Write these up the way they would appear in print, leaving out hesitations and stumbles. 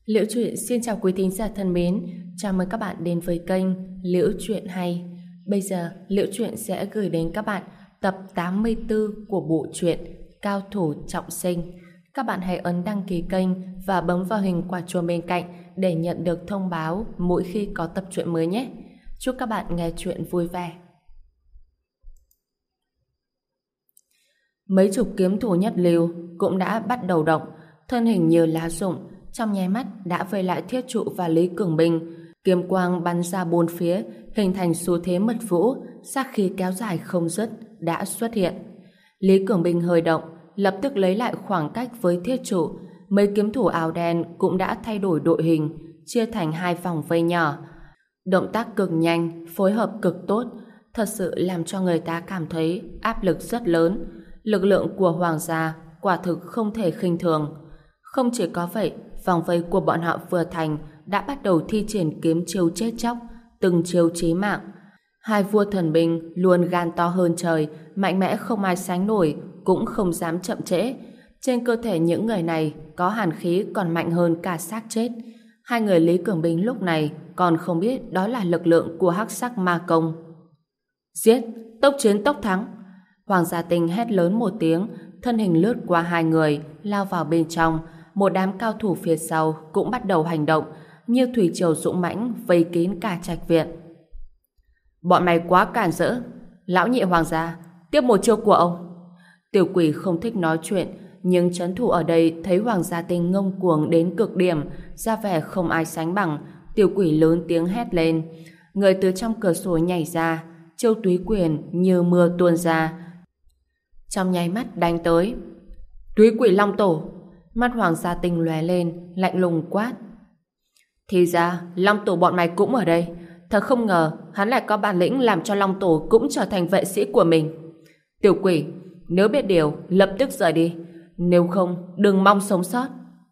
Liễu Chuyện xin chào quý thính giả thân mến, chào mừng các bạn đến với kênh Liễu Chuyện Hay. Bây giờ, Liễu Chuyện sẽ gửi đến các bạn tập 84 của bộ truyện Cao Thủ Trọng Sinh. Các bạn hãy ấn đăng ký kênh và bấm vào hình quả chuông bên cạnh để nhận được thông báo mỗi khi có tập truyện mới nhé. Chúc các bạn nghe truyện vui vẻ. Mấy chục kiếm thủ nhất lưu cũng đã bắt đầu động, thân hình như lá rụng, trong nháy mắt đã vây lại Thiết Trụ và Lý Cường Bình. Kiếm quang bắn ra bốn phía, hình thành xu thế mật vũ, sát khí kéo dài không dứt đã xuất hiện. Lý Cường Bình hơi động, lập tức lấy lại khoảng cách với Thiết Trụ. Mấy kiếm thủ áo đen cũng đã thay đổi đội hình, chia thành hai vòng vây nhỏ. Động tác cực nhanh, phối hợp cực tốt, thật sự làm cho người ta cảm thấy áp lực rất lớn. Lực lượng của Hoàng gia quả thực không thể khinh thường. Không chỉ có vậy, vòng vây của bọn họ vừa thành đã bắt đầu thi triển kiếm chiêu chết chóc, từng chiêu chí mạng. Hai vua thần binh luôn gan to hơn trời, mạnh mẽ không ai sánh nổi, cũng không dám chậm trễ. Trên cơ thể những người này có hàn khí còn mạnh hơn cả xác chết. Hai người Lý Cường Bình lúc này còn không biết đó là lực lượng của hắc sắc ma công. Giết, tốc chiến tốc thắng. Hoàng Gia Tinh hét lớn một tiếng, thân hình lướt qua hai người, lao vào bên trong. Một đám cao thủ phía sau cũng bắt đầu hành động, như thủy triều dũng mãnh vây kín cả trạch viện. Bọn mày quá cản rỡ. Lão nhị Hoàng gia, tiếp một chiêu của ông. Tiểu Quỷ không thích nói chuyện, nhưng trấn thủ ở đây thấy Hoàng Gia Tinh ngông cuồng đến cực điểm, ra vẻ không ai sánh bằng. Tiểu Quỷ lớn tiếng hét lên. Người từ trong cửa sổ nhảy ra, chiêu túy quyền như mưa tuôn ra, trong nháy mắt đánh tới. Túy Quỷ Long Tổ. Mắt Hoàng Gia Tinh lóe lên, lạnh lùng quát. Thì ra, Long Tổ bọn mày cũng ở đây. Thật không ngờ, hắn lại có bản lĩnh làm cho Long Tổ cũng trở thành vệ sĩ của mình. Tiểu Quỷ, nếu biết điều, lập tức rời đi. Nếu không, đừng mong sống sót.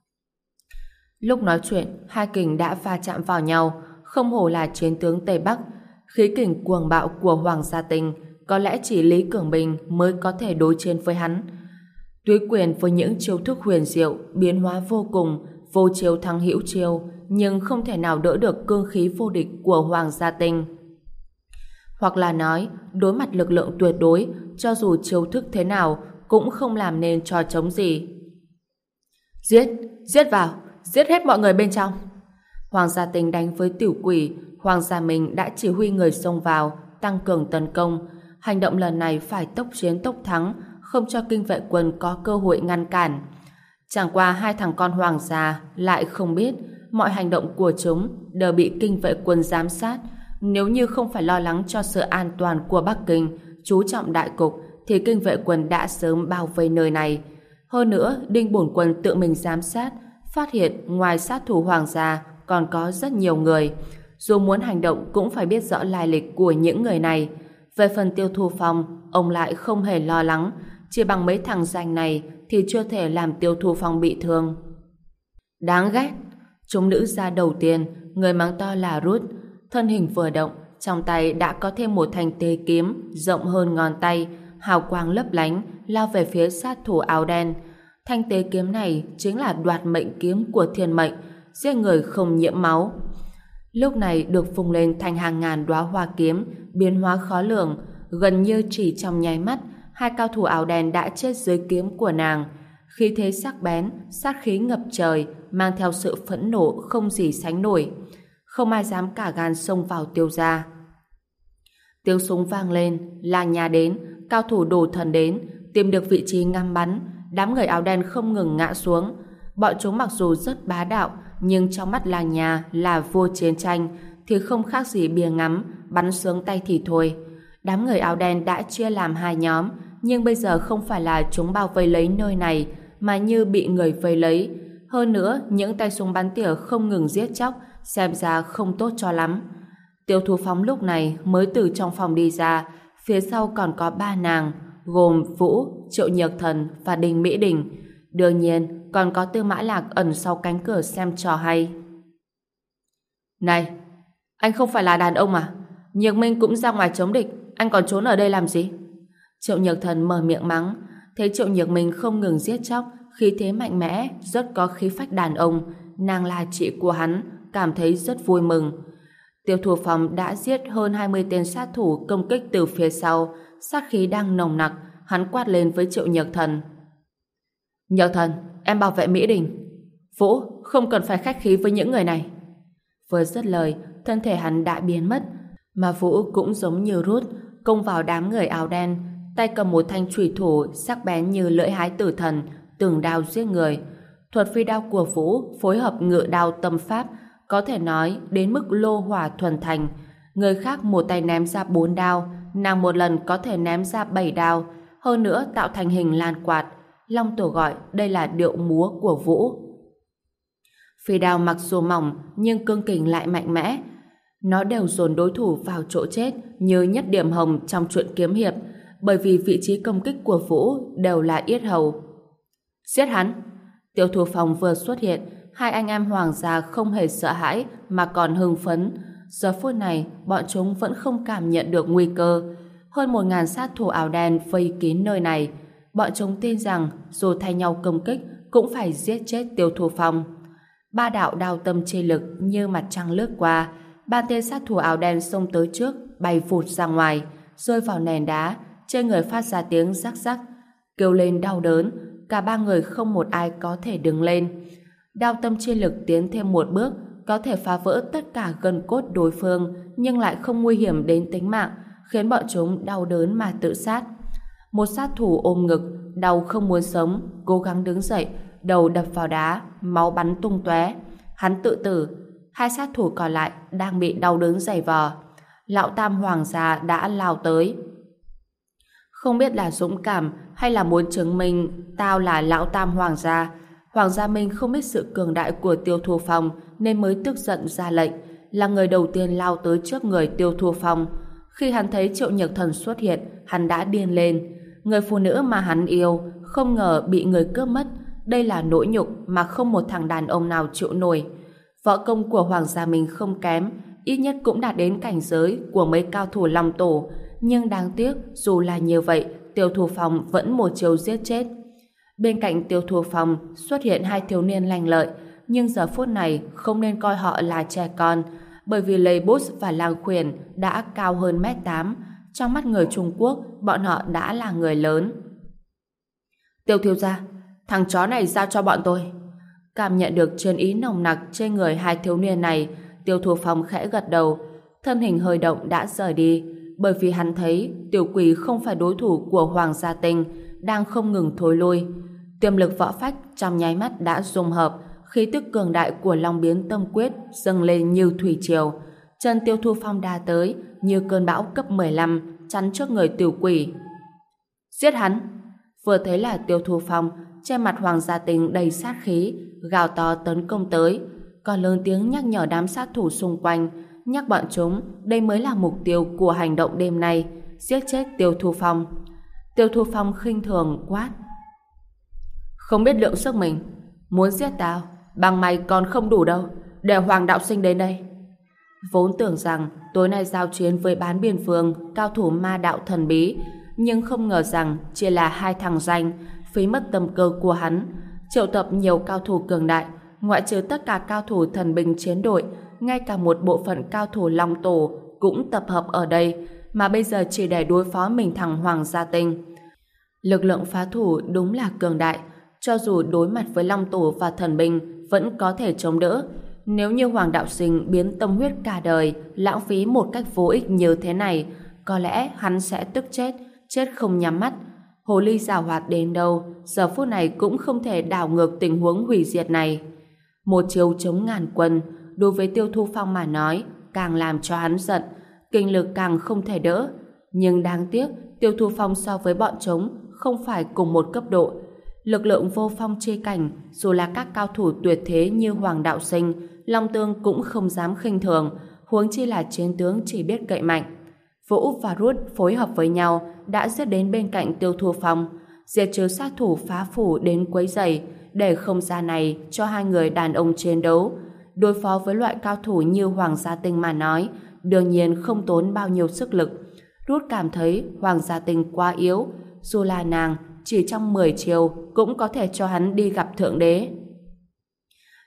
Lúc nói chuyện, hai kình đã va chạm vào nhau, không hổ là chiến tướng Tây Bắc. Khí kình cuồng bạo của Hoàng Gia Tinh, có lẽ chỉ Lý Cường Bình mới có thể đối chiến với hắn. Túy quyền với những chiêu thức huyền diệu, biến hóa vô cùng, vô chiêu thắng hữu chiêu, nhưng không thể nào đỡ được cương khí vô địch của Hoàng Gia Tinh. Hoặc là nói, đối mặt lực lượng tuyệt đối, cho dù chiêu thức thế nào, cũng không làm nên trò trống gì. Giết, giết vào, giết hết mọi người bên trong. Hoàng Gia Tinh đánh với Tiểu Quỷ, Hoàng Gia mình đã chỉ huy người xông vào, tăng cường tấn công. Hành động lần này phải tốc chiến tốc thắng, không cho kinh vệ quân có cơ hội ngăn cản. Chẳng qua hai thằng con Hoàng gia lại không biết mọi hành động của chúng đều bị kinh vệ quân giám sát. Nếu như không phải lo lắng cho sự an toàn của Bắc Kinh, chú trọng đại cục, thì kinh vệ quân đã sớm bao vây nơi này. Hơn nữa, Đinh Bổn Quân tự mình giám sát, phát hiện ngoài sát thủ Hoàng gia còn có rất nhiều người. Dù muốn hành động cũng phải biết rõ lai lịch của những người này. Về phần Tiêu Thu Phong, ông lại không hề lo lắng. Chỉ bằng mấy thằng danh này thì chưa thể làm Tiêu Thu Phong bị thương. Đáng ghét. Chúng nữ ra đầu tiên, người mắng to là Rút. Thân hình vừa động, trong tay đã có thêm một thanh tê kiếm rộng hơn ngón tay, hào quang lấp lánh, lao về phía sát thủ áo đen. Thanh tê kiếm này chính là đoạt mệnh kiếm của thiên mệnh, giết người không nhiễm máu. Lúc này được phùng lên thành hàng ngàn đóa hoa kiếm, biến hóa khó lường, gần như chỉ trong nháy mắt, hai cao thủ áo đen đã chết dưới kiếm của nàng. Khí thế sắc bén, sát khí ngập trời, mang theo sự phẫn nộ không gì sánh nổi. Không ai dám cả gan xông vào Tiêu gia. Tiếng súng vang lên, làng nhà đến, cao thủ đồ thần đến, tìm được vị trí ngắm bắn, đám người áo đen không ngừng ngã xuống. Bọn chúng mặc dù rất bá đạo, nhưng trong mắt làng nhà là vua chiến tranh, thì không khác gì bia ngắm, bắn sướng tay thì thôi. Đám người áo đen đã chia làm hai nhóm, nhưng bây giờ không phải là chúng bao vây lấy nơi này, mà như bị người vây lấy. Hơn nữa, những tay súng bắn tỉa không ngừng giết chóc, xem ra không tốt cho lắm. Tiêu Thu Phong lúc này mới từ trong phòng đi ra, phía sau còn có ba nàng, gồm Vũ, Triệu Nhược Thần và Đinh Mỹ Đình. Đương nhiên, còn có Tư Mã Lạc ẩn sau cánh cửa xem trò hay. Này, anh không phải là đàn ông à? Nhược Minh cũng ra ngoài chống địch, anh còn trốn ở đây làm gì? Triệu Nhược Thần mở miệng mắng. Thấy Triệu Nhược Minh không ngừng giết chóc, khí thế mạnh mẽ, rất có khí phách đàn ông, nàng là chị của hắn, cảm thấy rất vui mừng. Tiêu Thu Phong đã giết hơn 20 tên sát thủ công kích từ phía sau, sát khí đang nồng nặc, hắn quát lên với Triệu Nhược Thần. Nhược Thần, em bảo vệ Mỹ Đình. Vũ, không cần phải khách khí với những người này. Vừa dứt lời, thân thể hắn đã biến mất, mà Vũ cũng giống như Rút, công vào đám người áo đen, tay cầm một thanh chùy thủ sắc bén như lưỡi hái tử thần, từng đao giết người. Thuật phi đao của Vũ phối hợp ngự đao tâm pháp, có thể nói đến mức lô hỏa thuần thành. Người khác một tay ném ra 4 đao, nàng một lần có thể ném ra 7 đao, hơn nữa tạo thành hình lan quạt. Long Tổ gọi đây là điệu múa của Vũ. Phi đao mặc dù mỏng nhưng cương kình lại mạnh mẽ. Nó đều dồn đối thủ vào chỗ chết như nhất điểm hồng trong truyện kiếm hiệp, bởi vì vị trí công kích của Vũ đều là yết hầu. Giết hắn! Tiêu Thu Phong vừa xuất hiện, hai anh em hoàng gia không hề sợ hãi mà còn hưng phấn. Giờ phút này, bọn chúng vẫn không cảm nhận được nguy cơ. Hơn 1000 sát thủ áo đen vây kín nơi này. Bọn chúng tin rằng dù thay nhau công kích cũng phải giết chết Tiêu Thu Phong. 3 đạo đao tâm chi lực như mặt trăng lướt qua. 3 tên sát thủ áo đen xông tới trước, bay vụt ra ngoài, rơi vào nền đá, trên người phát ra tiếng rắc rắc, kêu lên đau đớn. Cả 3 người không một ai có thể đứng lên. Đao tâm chi lực tiến thêm một bước, có thể phá vỡ tất cả gân cốt đối phương, nhưng lại không nguy hiểm đến tính mạng, khiến bọn chúng đau đớn mà tự sát. Một sát thủ ôm ngực, đau không muốn sống, cố gắng đứng dậy, đầu đập vào đá, máu bắn tung tóe. Hắn tự tử. 2 sát thủ còn lại đang bị đau đớn giày vò. Lão Tam hoàng gia đã lao tới. Không biết là dũng cảm hay là muốn chứng minh tao là Lão Tam hoàng gia, Hoàng Gia Minh không biết sự cường đại của Tiêu Thu Phong nên mới tức giận ra lệnh, là người đầu tiên lao tới trước người Tiêu Thu Phong. Khi hắn thấy Triệu Nhược Thần xuất hiện, hắn đã điên lên. Người phụ nữ mà hắn yêu không ngờ bị người cướp mất, đây là nỗi nhục mà không một thằng đàn ông nào chịu nổi. Võ công của Hoàng Gia Minh không kém, ít nhất cũng đạt đến cảnh giới của mấy cao thủ Long Tổ, nhưng đáng tiếc dù là như vậy, Tiêu Thu Phong vẫn một chiều giết chết. Bên cạnh Tiêu Thu Phong xuất hiện 2 thiếu niên lanh lợi, nhưng giờ phút này không nên coi họ là trẻ con, bởi vì Lê Bút và Lang Khuyển đã cao hơn 1m8. Trong mắt người Trung Quốc, bọn họ đã là người lớn. Tiêu thiếu gia, thằng chó này giao cho bọn tôi. Cảm nhận được chiến ý nồng nặc trên người 2 thiếu niên này, Tiêu Thu Phong khẽ gật đầu, thân hình hơi động đã rời đi, bởi vì hắn thấy Tiểu Quỷ không phải đối thủ của Hoàng Gia Tinh, đang không ngừng thối lui. Tiềm lực võ phách trong nháy mắt đã dung hợp, khí tức cường đại của Long Biến Tâm Quyết dâng lên như thủy triều. Chân Tiêu Thu Phong đá tới như cơn bão cấp 15 chắn trước người Tiểu Quỷ. Giết hắn! Vừa thấy là Tiêu Thu Phong, trên mặt Hoàng Gia Tinh đầy sát khí, gào to tấn công tới, còn lớn tiếng nhắc nhở đám sát thủ xung quanh, nhắc bọn chúng đây mới là mục tiêu của hành động đêm nay, giết chết Tiêu Thu Phong. Tiêu Thu Phong khinh thường quát: không biết lượng sức mình, muốn giết tao bằng mày còn không đủ đâu, để Hoàng đạo sinh đến đây. Vốn tưởng rằng tối nay giao chiến với Bán Biên Phương, cao thủ ma đạo thần bí, nhưng không ngờ rằng chỉ là 2 thằng danh, phí mất tâm cơ của hắn, triệu tập nhiều cao thủ cường đại, ngoại trừ tất cả cao thủ thần binh chiến đội, ngay cả một bộ phận cao thủ Long Tổ cũng tập hợp ở đây, mà bây giờ chỉ để đối phó mình thằng Hoàng Gia Tinh. Lực lượng phá thủ đúng là cường đại, cho dù đối mặt với Long Tổ và thần binh vẫn có thể chống đỡ. Nếu như Hoàng đạo sinh biến tâm huyết cả đời lãng phí một cách vô ích như thế này, có lẽ hắn sẽ tức chết, chết không nhắm mắt. Hồ ly giàu hoạt đến đâu, giờ phút này cũng không thể đảo ngược tình huống hủy diệt này. Một chiêu chống ngàn quân, đối với Tiêu Thu Phong mà nói, càng làm cho hắn giận, kinh lực càng không thể đỡ. Nhưng đáng tiếc, Tiêu Thu Phong so với bọn chúng không phải cùng một cấp độ. Lực lượng vô phong chi cảnh, dù là các cao thủ tuyệt thế như Hoàng đạo sinh, Long Tương cũng không dám khinh thường, huống chi là chiến tướng chỉ biết cậy mạnh. Vũ và Rút phối hợp với nhau đã giết đến bên cạnh Tiêu Thu Phong, diệt trừ sát thủ phá phủ đến quấy rầy, để không gian này cho 2 người đàn ông chiến đấu. Đối phó với loại cao thủ như Hoàng Gia Tinh mà nói, đương nhiên không tốn bao nhiêu sức lực. Rút cảm thấy Hoàng Gia Tinh quá yếu, dù là nàng chỉ trong 10 chiều cũng có thể cho hắn đi gặp Thượng Đế.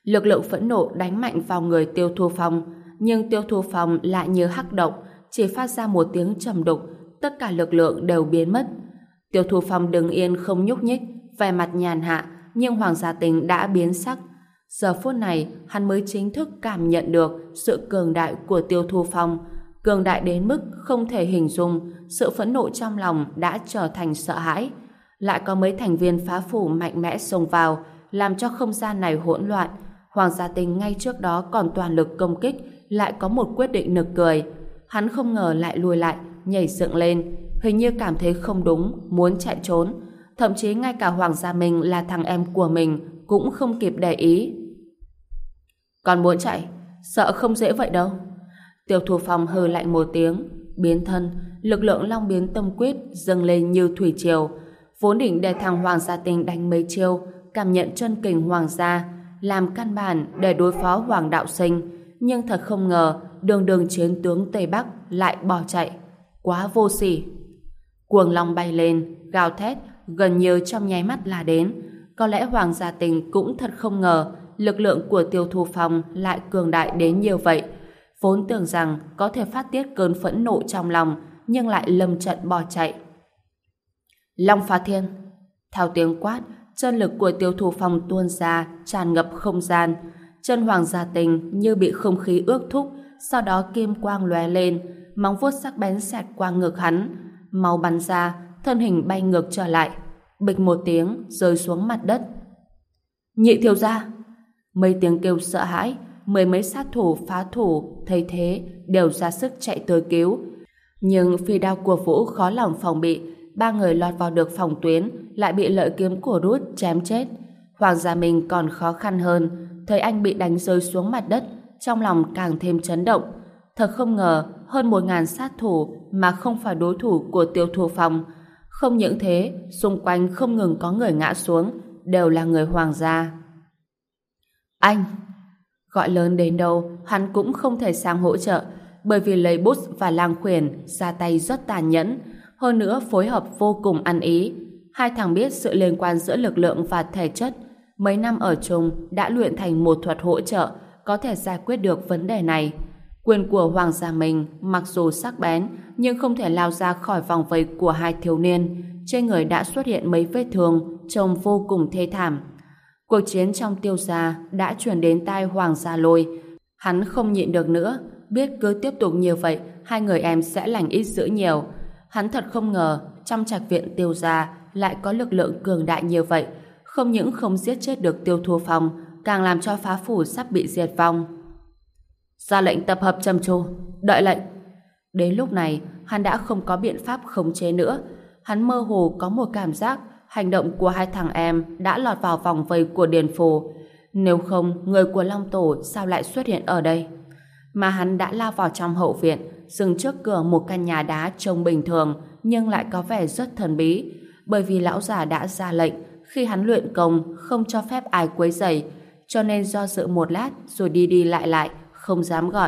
Lực lượng phẫn nộ đánh mạnh vào người Tiêu Thu Phong, nhưng Tiêu Thu Phong lại như hắc động, chỉ phát ra một tiếng trầm đục, tất cả lực lượng đều biến mất. Tiêu Thu Phong đứng yên không nhúc nhích, vẻ mặt nhàn hạ, nhưng Hoàng Gia Tình đã biến sắc. Giờ phút này, hắn mới chính thức cảm nhận được sự cường đại của Tiêu Thu Phong, cường đại đến mức không thể hình dung, sự phẫn nộ trong lòng đã trở thành sợ hãi. Lại có mấy thành viên phá phủ mạnh mẽ xông vào, làm cho không gian này hỗn loạn. Hoàng Gia Tình ngay trước đó còn toàn lực công kích, lại có một quyết định nực cười. Hắn không ngờ lại lùi lại, nhảy dựng lên, hình như cảm thấy không đúng, muốn chạy trốn. Thậm chí ngay cả Hoàng Gia Minh là thằng em của mình cũng không kịp để ý. Còn muốn chạy, sợ không dễ vậy đâu. Tiêu Thu Phong hừ lạnh một tiếng, biến thân, lực lượng Long Biến Tâm Quyết dâng lên như thủy triều, vốn định để thằng Hoàng Gia Tình đánh mấy chiêu, cảm nhận chân kình Hoàng gia, làm căn bản để đối phó Hoàng Đạo Sinh, nhưng thật không ngờ đường đường chiến tướng Tây Bắc lại bỏ chạy, quá vô sỉ. Cuồng long bay lên, gào thét, gần như trong nháy mắt là đến. Có lẽ Hoàng Gia Tình cũng thật không ngờ lực lượng của Tiêu Thu Phong lại cường đại đến như vậy. Vốn tưởng rằng có thể phát tiết cơn phẫn nộ trong lòng, nhưng lại lâm trận bỏ chạy. Long Phá Thiên. Theo tiếng quát, chân lực của Tiêu Thu Phong tuôn ra, tràn ngập không gian. Chân Hoàng Gia Tình như bị không khí ước thúc, sau đó kim quang lóe lên, móng vuốt sắc bén xẹt qua ngực hắn, máu bắn ra, thân hình bay ngược trở lại, bịch một tiếng rơi xuống mặt đất. Nhị thiếu gia! Mấy tiếng kêu sợ hãi, mười mấy sát thủ phá thủ thấy thế đều ra sức chạy tới cứu, nhưng phi đao của Vũ khó lòng phòng bị, ba người lọt vào được phòng tuyến lại bị lợi kiếm của Rút chém chết. Hoàng Gia Minh còn khó khăn hơn, thấy anh bị đánh rơi xuống mặt đất, trong lòng càng thêm chấn động. Thật không ngờ hơn 1000 sát thủ mà không phải đối thủ của Tiêu Thu Phong. Không những thế, xung quanh không ngừng có người ngã xuống, đều là người Hoàng gia. Anh! Gọi lớn đến đâu, hắn cũng không thể sang hỗ trợ, bởi vì lấy bút và lang khuyển ra tay rất tàn nhẫn, hơn nữa phối hợp vô cùng ăn ý. Hai thằng biết sự liên quan giữa lực lượng và thể chất, mấy năm ở chung đã luyện thành một thuật hỗ trợ có thể giải quyết được vấn đề này. Quyền của Hoàng Gia Minh mặc dù sắc bén nhưng không thể lao ra khỏi vòng vây của hai thiếu niên, trên người đã xuất hiện mấy vết thương trông vô cùng thê thảm. Cuộc chiến trong Tiêu gia đã truyền đến tai Hoàng Gia Lôi. Hắn không nhịn được nữa, biết cứ tiếp tục như vậy hai người em sẽ lành ít dữ nhiều. Hắn thật không ngờ trong trạch viện Tiêu gia lại có lực lượng cường đại như vậy, không những không giết chết được Tiêu Thu Phong, càng làm cho phá phủ sắp bị diệt vong. Ra lệnh tập hợp trầm tru, đợi lệnh. Đến lúc này hắn đã không có biện pháp khống chế nữa. Hắn mơ hồ có một cảm giác hành động của hai thằng em đã lọt vào vòng vây của Điền Phù. Nếu không, người của Long Tổ sao lại xuất hiện ở đây? Mà hắn đã lao vào trong hậu viện, dừng trước cửa một căn nhà đá trông bình thường nhưng lại có vẻ rất thần bí, bởi vì lão già đã ra lệnh khi hắn luyện công không cho phép ai quấy rầy, cho nên do dự một lát rồi đi đi lại lại, không dám gọi.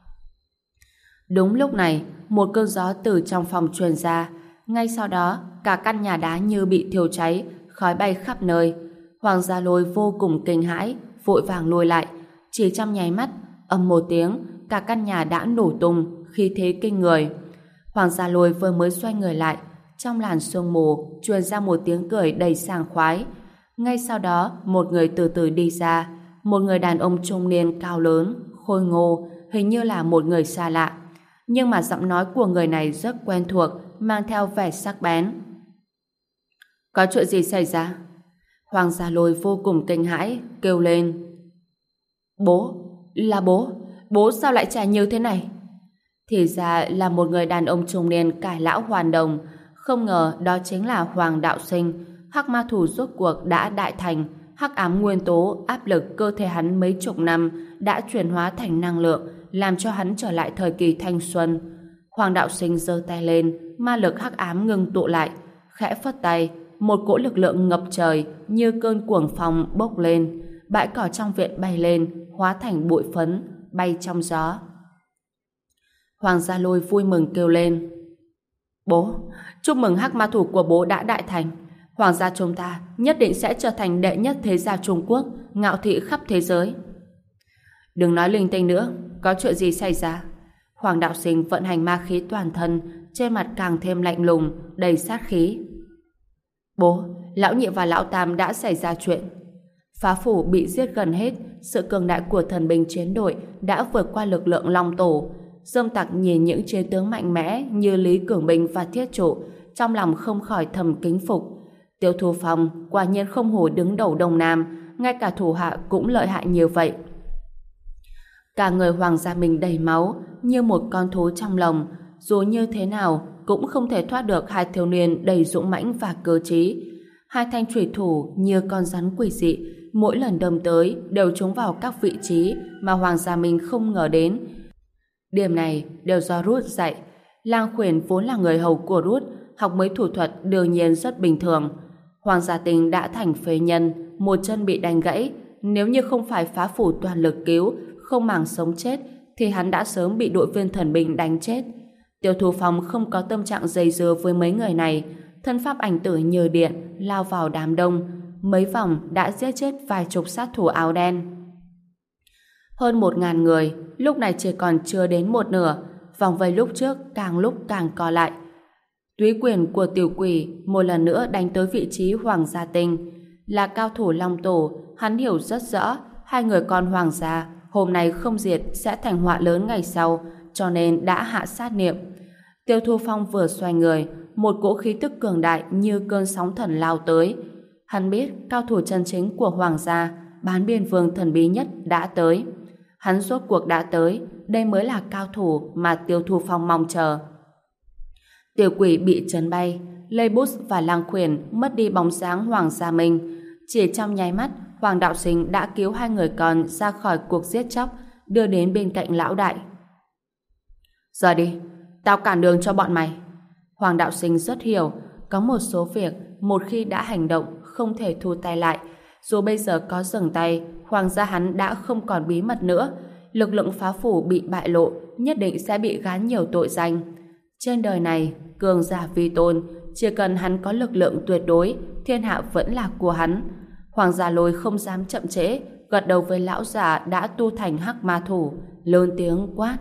Đúng lúc này, một cơn gió từ trong phòng truyền ra, ngay sau đó cả căn nhà đá như bị thiêu cháy, khói bay khắp nơi. Hoàng Gia Lôi vô cùng kinh hãi, vội vàng lùi lại. Chỉ trong nháy mắt, ầm một tiếng, cả căn nhà đã nổ tung, khí thế kinh người. Hoàng Gia Lôi vừa mới xoay người lại, trong làn sương mù truyền ra một tiếng cười đầy sảng khoái. Ngay sau đó, một người từ từ đi ra, một người đàn ông trung niên cao lớn, khôi ngô, hình như là một người xa lạ. Nhưng mà giọng nói của người này rất quen thuộc, mang theo vẻ sắc bén. Có chuyện gì xảy ra? Hoàng Gia Lôi vô cùng kinh hãi, kêu lên. Bố, là bố, bố sao lại trẻ như thế này? Thì ra là một người đàn ông trung niên cải lão hoàn đồng, không ngờ đó chính là Hoàng Đạo Sinh. Hắc ma thủ rốt cuộc đã đại thành, hắc ám nguyên tố áp lực cơ thể hắn mấy chục năm đã chuyển hóa thành năng lượng, làm cho hắn trở lại thời kỳ thanh xuân. Hoàng Đạo Sinh giơ tay lên, ma lực hắc ám ngưng tụ lại, khẽ phất tay, một cỗ lực lượng ngập trời như cơn cuồng phong bốc lên, bãi cỏ trong viện bay lên, hóa thành bụi phấn, bay trong gió. Hoàng Gia Lôi vui mừng kêu lên. Bố, chúc mừng hắc ma thủ của bố đã đại thành. Hoàng gia chúng ta nhất định sẽ trở thành đệ nhất thế gia Trung Quốc, ngạo thị khắp thế giới. Đừng nói linh tinh nữa, có chuyện gì xảy ra? Hoàng đạo sinh vận hành ma khí toàn thân, trên mặt càng thêm lạnh lùng, đầy sát khí. Bố, lão nhị và lão tam đã xảy ra chuyện. Phá phủ bị giết gần hết, sự cường đại của thần binh chiến đội đã vượt qua lực lượng Long Tổ. Dương Tặc nhìn những chiến tướng mạnh mẽ như Lý Cường Bình và Thiết Trụ, trong lòng không khỏi thầm kính phục. Tiêu Thu Phong quả nhiên không hổ đứng đầu Đông Nam, ngay cả thủ hạ cũng lợi hại như vậy. Cả người Hoàng gia mình đầy máu, như một con thú trong lồng, dù như thế nào cũng không thể thoát được hai thiếu niên đầy dũng mãnh và cơ trí. Hai thanh chủy thủ như con rắn quỷ dị, mỗi lần đâm tới đều trúng vào các vị trí mà Hoàng gia mình không ngờ đến. Điểm này đều do Rút dạy. Lang Khuyển vốn là người hầu của Rút, học mấy thủ thuật đương nhiên rất bình thường. Hoàng gia Tinh đã thành phế nhân, một chân bị đánh gãy, nếu như không phải phá phủ toàn lực cứu, không màng sống chết, thì hắn đã sớm bị đội viên thần binh đánh chết. Tiêu Thu Phong không có tâm trạng dây dưa với mấy người này, thân pháp ảnh tử như điện lao vào đám đông, mấy vòng đã giết chết vài chục sát thủ áo đen. Hơn 1.000 người, lúc này chỉ còn chưa đến một nửa, vòng vây lúc trước càng lúc càng co lại. Túy quyền của tiểu quỷ một lần nữa đánh tới vị trí Hoàng gia Tinh. Là cao thủ Long Tổ, hắn hiểu rất rõ hai người con Hoàng gia hôm nay không diệt sẽ thành họa lớn ngày sau, cho nên đã hạ sát niệm. Tiêu Thu Phong vừa xoay người, một cỗ khí tức cường đại như cơn sóng thần lao tới. Hắn biết cao thủ chân chính của Hoàng gia, Bán Biên Vương thần bí nhất đã tới. Hắn rốt cuộc đã tới, đây mới là cao thủ mà Tiêu Thu Phong mong chờ. Tiểu quỷ bị chấn bay, Lê Bút và Lang Khuyển mất đi bóng dáng Hoàng gia mình. Chỉ trong nháy mắt, Hoàng đạo sinh đã cứu hai người con ra khỏi cuộc giết chóc, đưa đến bên cạnh lão đại. Giờ đi, tao cản đường cho bọn mày. Hoàng đạo sinh rất hiểu, có một số việc một khi đã hành động không thể thu tay lại. Dù bây giờ có dừng tay, Hoàng gia hắn đã không còn bí mật nữa. Lực lượng phá phủ bị bại lộ, nhất định sẽ bị gán nhiều tội danh. Trên đời này, cường giả vi tôn, chỉ cần hắn có lực lượng tuyệt đối, thiên hạ vẫn là của hắn. Hoàng gia Lôi không dám chậm trễ, gật đầu với lão già đã tu thành hắc ma thủ, lớn tiếng quát: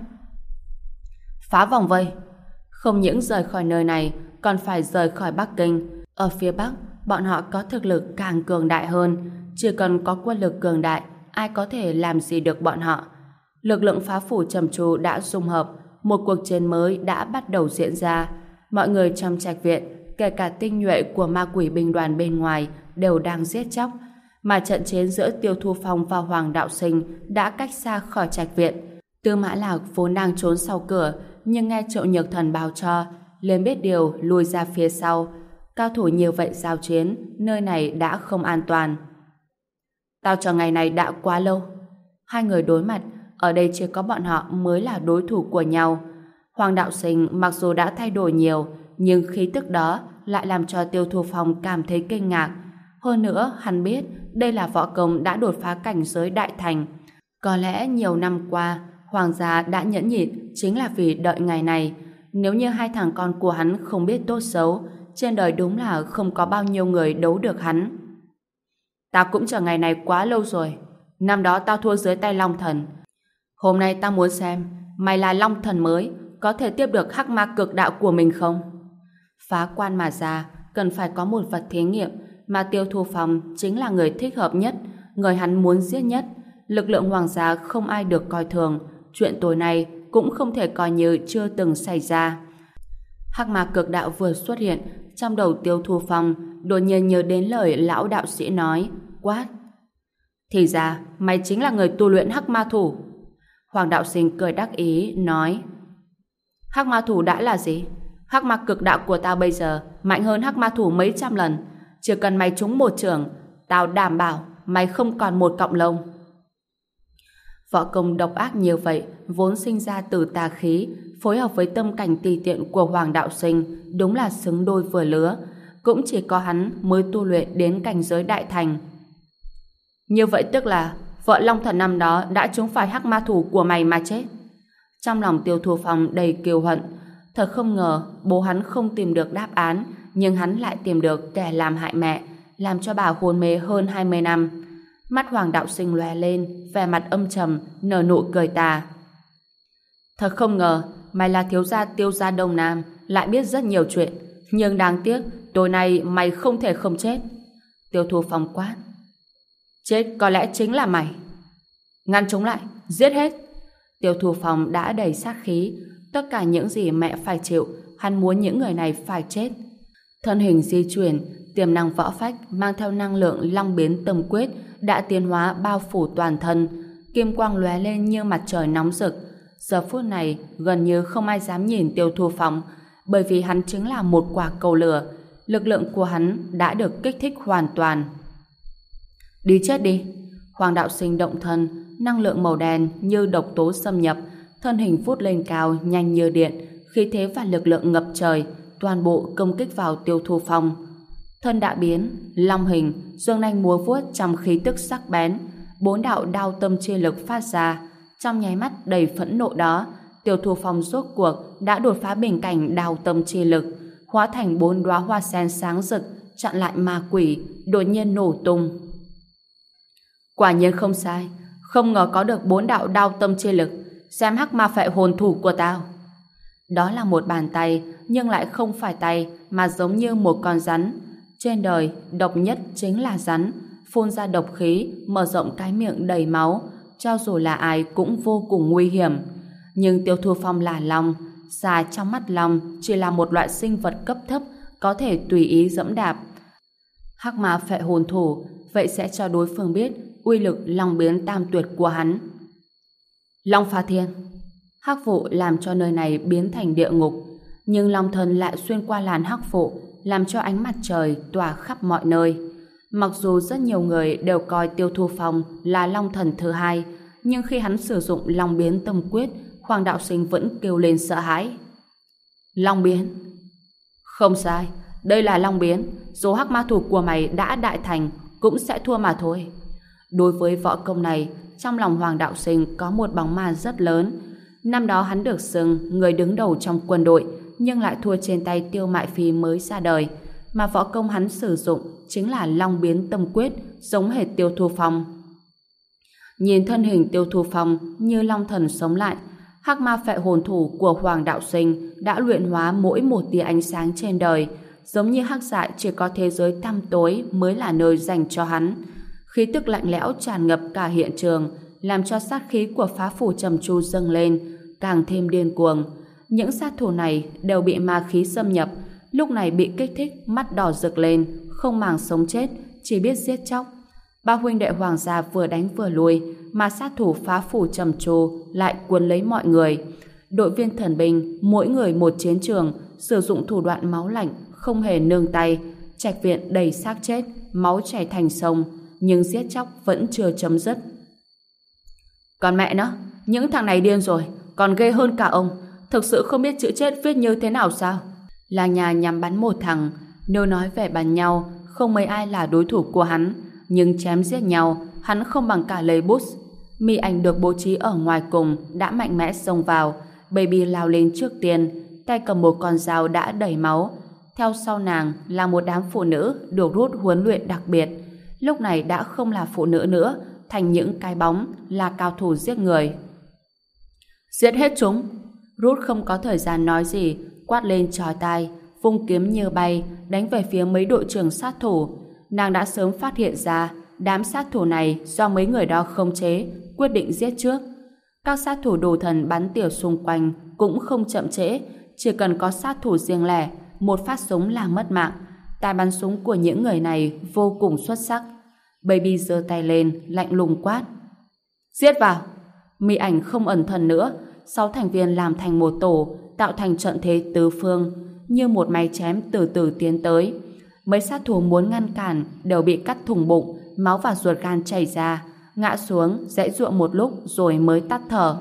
phá vòng vây! Không những rời khỏi nơi này, còn phải rời khỏi Bắc Kinh. Ở phía Bắc, bọn họ có thực lực càng cường đại hơn. Chỉ cần có quân lực cường đại, ai có thể làm gì được bọn họ? Lực lượng phá phủ trầm trù đã dung hợp, một cuộc chiến mới đã bắt đầu diễn ra. Mọi người trong trạch viện, kể cả tinh nhuệ của ma quỷ binh đoàn bên ngoài, đều đang giết chóc. Mà trận chiến giữa Tiêu Thu Phong và Hoàng đạo sinh đã cách xa khỏi trạch viện. Tư Mã Lạc vốn đang trốn sau cửa, nhưng nghe Triệu Nhược Thần báo cho, liền biết điều lùi ra phía sau. Cao thủ như vậy giao chiến, nơi này đã không an toàn. Tao chờ ngày này đã quá lâu. Hai người đối mặt, ở đây chỉ có bọn họ mới là đối thủ của nhau. Hoàng đạo sinh mặc dù đã thay đổi nhiều, nhưng khí tức đó lại làm cho Tiêu Thu Phong cảm thấy kinh ngạc. Hơn nữa, hắn biết đây là võ công đã đột phá cảnh giới đại thành. Có lẽ nhiều năm qua, Hoàng gia đã nhẫn nhịn chính là vì đợi ngày này. Nếu như hai thằng con của hắn không biết tốt xấu, trên đời đúng là không có bao nhiêu người đấu được hắn. Tao cũng chờ ngày này quá lâu rồi. Năm đó tao thua dưới tay Long Thần. Hôm nay tao muốn xem mày là Long Thần mới, có thể tiếp được hắc ma cực đạo của mình không? Phá quan mà ra, cần phải có một vật thí nghiệm, mà Tiêu Thu Phong chính là người thích hợp nhất, người hắn muốn giết nhất. Lực lượng Hoàng gia không ai được coi thường, chuyện tối nay cũng không thể coi như chưa từng xảy ra. Hắc ma cực đạo vừa xuất hiện, trong đầu Tiêu Thu Phong đột nhiên nhớ đến lời lão đạo sĩ nói, quát: thì ra mày chính là người tu luyện hắc ma thủ. Hoàng đạo sinh cười đắc ý nói: hắc ma thủ đã là gì? Hắc ma cực đạo của tao bây giờ mạnh hơn hắc ma thủ mấy trăm lần. Chỉ cần mày trúng một chưởng, tao đảm bảo mày không còn một cọng lông. Võ công độc ác như vậy vốn sinh ra từ tà khí, phối hợp với tâm cảnh tùy tiện của Hoàng đạo sinh, đúng là xứng đôi vừa lứa. Cũng chỉ có hắn mới tu luyện đến cảnh giới đại thành. Như vậy tức là vợ Long Thần năm đó đã trúng phải hắc ma thủ của mày mà chết. Trong lòng Tiêu Thu Phong đầy kiêu hận. Thật không ngờ bố hắn không tìm được đáp án, nhưng hắn lại tìm được kẻ làm hại mẹ, làm cho bà hôn mê hơn 20 năm. Mắt Hoàng đạo sinh lóe lên, vẻ mặt âm trầm, nở nụ cười tà. Thật không ngờ, mày là thiếu gia Tiêu gia Đông Nam, lại biết rất nhiều chuyện. Nhưng đáng tiếc, tối nay mày không thể không chết. Tiêu Thu Phong quát. Chết có lẽ chính là mày. Ngăn chúng lại, giết hết. Tiêu Thu Phong đã đầy sát khí. Tất cả những gì mẹ phải chịu, hắn muốn những người này phải chết. Thân hình di chuyển, tiềm năng võ phách mang theo năng lượng long biến tâm quyết đã tiến hóa bao phủ toàn thân. Kim quang lóe lên như mặt trời nóng rực. Giờ phút này gần như không ai dám nhìn Tiêu Thu Phong, bởi vì hắn chính là một quả cầu lửa. Lực lượng của hắn đã được kích thích hoàn toàn. Đi chết đi. Hoàng đạo sinh động thân, năng lượng màu đen như độc tố xâm nhập, thân hình vút lên cao nhanh như điện, khí thế và lực lượng ngập trời, toàn bộ công kích vào Tiêu Thu Phong. Thân đã biến, long hình, dương nanh múa vuốt trong khí tức sắc bén, 4 đạo đao tâm chi lực phát ra. Trong nháy mắt đầy phẫn nộ đó, Tiêu Thu Phong rốt cuộc đã đột phá bình cảnh đao tâm chi lực, hóa thành 4 đóa hoa sen sáng rực, chặn lại ma quỷ, đột nhiên nổ tung. Quả nhiên không sai, không ngờ có được 4 đạo đao tâm chi lực, xem hắc ma phệ hồn thủ của tao. Đó là một bàn tay, nhưng lại không phải tay, mà giống như một con rắn. Trên đời, độc nhất chính là rắn, phun ra độc khí, mở rộng cái miệng đầy máu, cho dù là ai cũng vô cùng nguy hiểm. Nhưng Tiêu Thu Phong là long, xà trong mắt long chỉ là một loại sinh vật cấp thấp, có thể tùy ý dẫm đạp. Hắc ma phệ hồn thủ, vậy sẽ cho đối phương biết uy lực long biến tam tuyệt của hắn. Long phá thiên. Hắc vụ làm cho nơi này biến thành địa ngục, nhưng long thần lại xuyên qua làn hắc vụ, làm cho ánh mặt trời tỏa khắp mọi nơi. Mặc dù rất nhiều người đều coi Tiêu Thu Phong là long thần thứ hai, nhưng khi hắn sử dụng long biến tâm quyết, Hoàng đạo sinh vẫn kêu lên sợ hãi. Long biến? Không sai, đây là long biến. Dù hắc ma thủ của mày đã đại thành, cũng sẽ thua mà thôi. Đối với võ công này, trong lòng Hoàng đạo sinh có một bóng ma rất lớn. Năm đó hắn được xưng người đứng đầu trong quân đội, nhưng lại thua trên tay Tiêu Mại Phi mới ra đời, mà võ công hắn sử dụng chính là long biến tâm quyết, giống hệt Tiêu Thu Phong. Nhìn thân hình Tiêu Thu Phong như long thần sống lại, hắc ma phệ hồn thủ của Hoàng đạo sinh đã luyện hóa mỗi một tia ánh sáng trên đời, giống như hắc dại chỉ có thế giới tăm tối mới là nơi dành cho hắn. Khí tức lạnh lẽo tràn ngập cả hiện trường, làm cho sát khí của phá phủ trầm tru dâng lên, càng thêm điên cuồng. Những sát thủ này đều bị ma khí xâm nhập, lúc này bị kích thích, mắt đỏ rực lên, không màng sống chết, chỉ biết giết chóc. Ba huynh đệ Hoàng gia vừa đánh vừa lùi, mà sát thủ phá phủ trầm tru lại cuốn lấy mọi người. Đội viên thần binh mỗi người một chiến trường, sử dụng thủ đoạn máu lạnh, không hề nương tay. Trạch viện đầy xác chết, máu chảy thành sông, nhưng giết chóc vẫn chưa chấm dứt. Còn mẹ nó, những thằng này điên rồi, còn ghê hơn cả ông. Thực sự không biết chữ chết viết như thế nào sao? Là nhà nhắm bắn một thằng, nếu nói về bắn nhau, không mấy ai là đối thủ của hắn, nhưng chém giết nhau, hắn không bằng cả lấy bút. Mi ảnh được bố trí ở ngoài cùng đã mạnh mẽ xông vào. Baby lao lên trước tiên, tay cầm một con dao đã đầy máu. Theo sau nàng là một đám phụ nữ được rút huấn luyện đặc biệt. Lúc này đã không là phụ nữ nữa, thành những cái bóng, là cao thủ giết người. Giết hết chúng! Rút không có thời gian nói gì, quát lên chói tai, vung kiếm như bay, đánh về phía mấy đội trưởng sát thủ. Nàng đã sớm phát hiện ra đám sát thủ này do mấy người đó khống chế, quyết định giết trước. Các sát thủ đồ thần bắn tỉa xung quanh cũng không chậm trễ, chỉ cần có sát thủ riêng lẻ, một phát súng là mất mạng. Tài bắn súng của những người này vô cùng xuất sắc. Baby giơ tay lên, lạnh lùng quát. Giết vào! Mi ảnh không ẩn thần nữa, 6 thành viên làm thành một tổ, tạo thành trận thế tứ phương, như một máy chém từ từ tiến tới. Mấy sát thủ muốn ngăn cản đều bị cắt thủng bụng, máu và ruột gan chảy ra, ngã xuống, giãy giụa một lúc rồi mới tắt thở.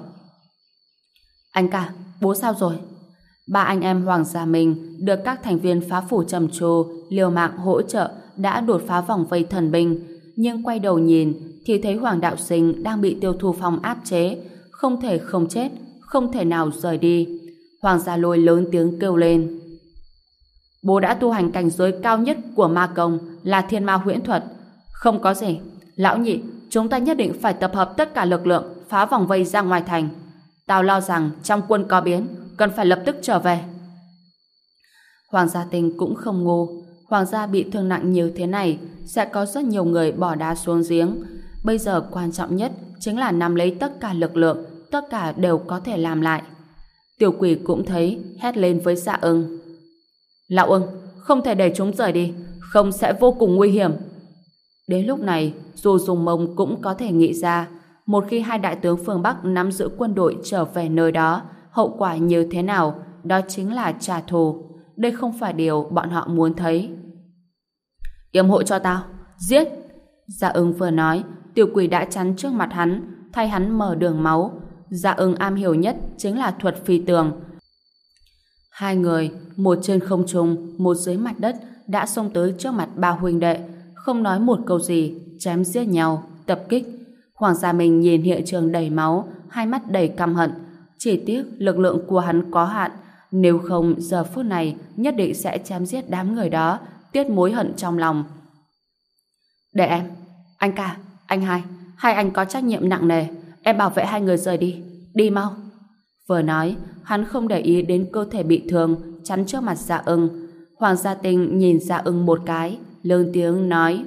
Anh cả, bố sao rồi? Ba anh em Hoàng gia mình được các thành viên phá phủ trầm tru liều mạng hỗ trợ đã đột phá vòng vây thần binh, nhưng quay đầu nhìn thì thấy Hoàng đạo sinh đang bị Tiêu Thu Phong áp chế, không thể không chết, không thể nào rời đi. Hoàng gia Lôi lớn tiếng kêu lên. Bố đã tu hành cảnh giới cao nhất của ma công là thiên ma huyễn thuật. Không có gì, Lão nhị, chúng ta nhất định phải tập hợp tất cả lực lượng phá vòng vây ra ngoài thành. Tao lo rằng trong quân có biến, cần phải lập tức trở về. Hoàng Gia Tinh cũng không ngu. Hoàng gia bị thương nặng như thế này, sẽ có rất nhiều người bỏ đá xuống giếng. Bây giờ quan trọng nhất chính là nắm lấy tất cả lực lượng, tất cả đều có thể làm lại. Tiểu Quỷ cũng thấy, hét lên với Dạ Ưng. Lão Ưng, không thể để chúng rời đi, không sẽ vô cùng nguy hiểm. Đến lúc này, dù dùng mông cũng có thể nghĩ ra, một khi hai đại tướng phương Bắc nắm giữ quân đội trở về nơi đó, hậu quả như thế nào, đó chính là trả thù. Đây không phải điều bọn họ muốn thấy. Yểm hộ cho tao, giết! Dạ Ưng vừa nói, Tiểu Quỷ đã chắn trước mặt hắn, thay hắn mở đường máu. Dạ Ưng am hiểu nhất chính là thuật phi tường. Hai người, một trên không trung, một dưới mặt đất, đã xông tới trước mặt ba huynh đệ, không nói một câu gì, chém giết nhau, tập kích. Hoàng Gia Minh nhìn hiện trường đầy máu, hai mắt đầy căm hận. Chỉ tiếc lực lượng của hắn có hạn, nếu không giờ phút này nhất định sẽ chém giết đám người đó, tiết mối hận trong lòng. Để em, anh cả, anh hai anh có trách nhiệm nặng nề, em bảo vệ hai người rời đi, đi mau. Vừa nói, hắn không để ý đến cơ thể bị thương chắn trước mặt Dạ Ưng. Hoàng Gia Tinh nhìn Dạ Ưng một cái, lớn tiếng nói: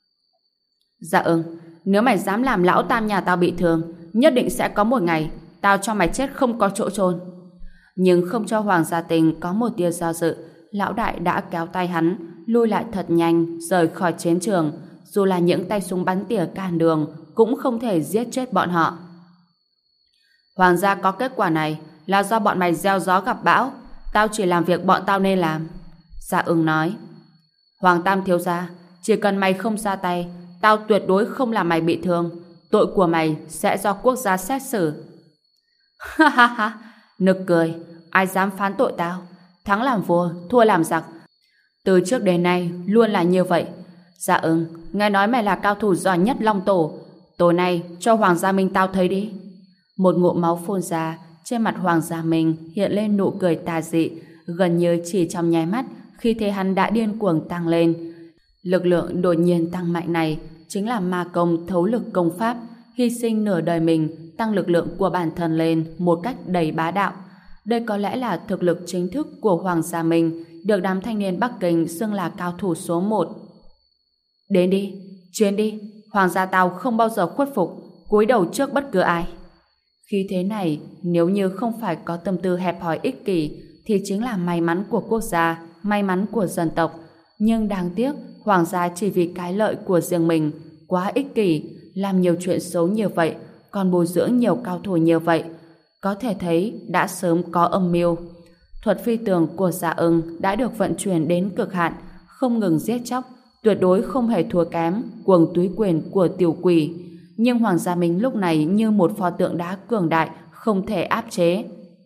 Dạ Ưng, nếu mày dám làm lão tam nhà tao bị thương, nhất định sẽ có một ngày tao cho mày chết không có chỗ chôn. Nhưng không cho Hoàng Gia Tinh có một tia do dự, lão đại đã kéo tay hắn lui lại thật nhanh, rời khỏi chiến trường. Dù là những tay súng bắn tỉa cản đường cũng không thể giết chết bọn họ. Hoàng gia có kết quả này là do bọn mày gieo gió gặp bão, tao chỉ làm việc bọn tao nên làm. Dạ Ưng nói: Hoàng tam thiếu gia, chỉ cần mày không ra tay, tao tuyệt đối không làm mày bị thương. Tội của mày sẽ do quốc gia xét xử. Ha ha ha, nực cười, ai dám phán tội tao? Thắng làm vua, thua làm giặc. Từ trước đến nay luôn là như vậy. Dạ Ưng, nghe nói mày là cao thủ giỏi nhất Long Tổ, tối nay cho Hoàng Gia Minh tao thấy đi. Một ngụm máu phun ra, trên mặt Hoàng Gia Minh hiện lên nụ cười tà dị, gần như chỉ trong nháy mắt, khi thế hắn đã điên cuồng tăng lên. Lực lượng đột nhiên tăng mạnh này chính là ma công thấu lực công pháp, hy sinh nửa đời mình, tăng lực lượng của bản thân lên một cách đầy bá đạo. Đây có lẽ là thực lực chính thức của Hoàng Gia Minh, được đám thanh niên Bắc Kinh xưng là cao thủ số 1. Đến đi, chiến đi, Hoàng gia tao không bao giờ khuất phục, cúi đầu trước bất cứ ai. Khi thế này, nếu như không phải có tâm tư hẹp hòi ích kỷ, thì chính là may mắn của quốc gia, may mắn của dân tộc. Nhưng đáng tiếc, Hoàng gia chỉ vì cái lợi của riêng mình, quá ích kỷ, làm nhiều chuyện xấu như vậy, còn bồi dưỡng nhiều cao thủ như vậy. Có thể thấy đã sớm có âm mưu. Thuật phi tường của Dạ Ưng đã được vận chuyển đến cực hạn, không ngừng giết chóc, tuyệt đối không hề thua kém cuồng túy quyền của Tiểu Quỷ. Nhưng Hoàng Gia Minh lúc này như một pho tượng đá cường đại, không thể áp chế.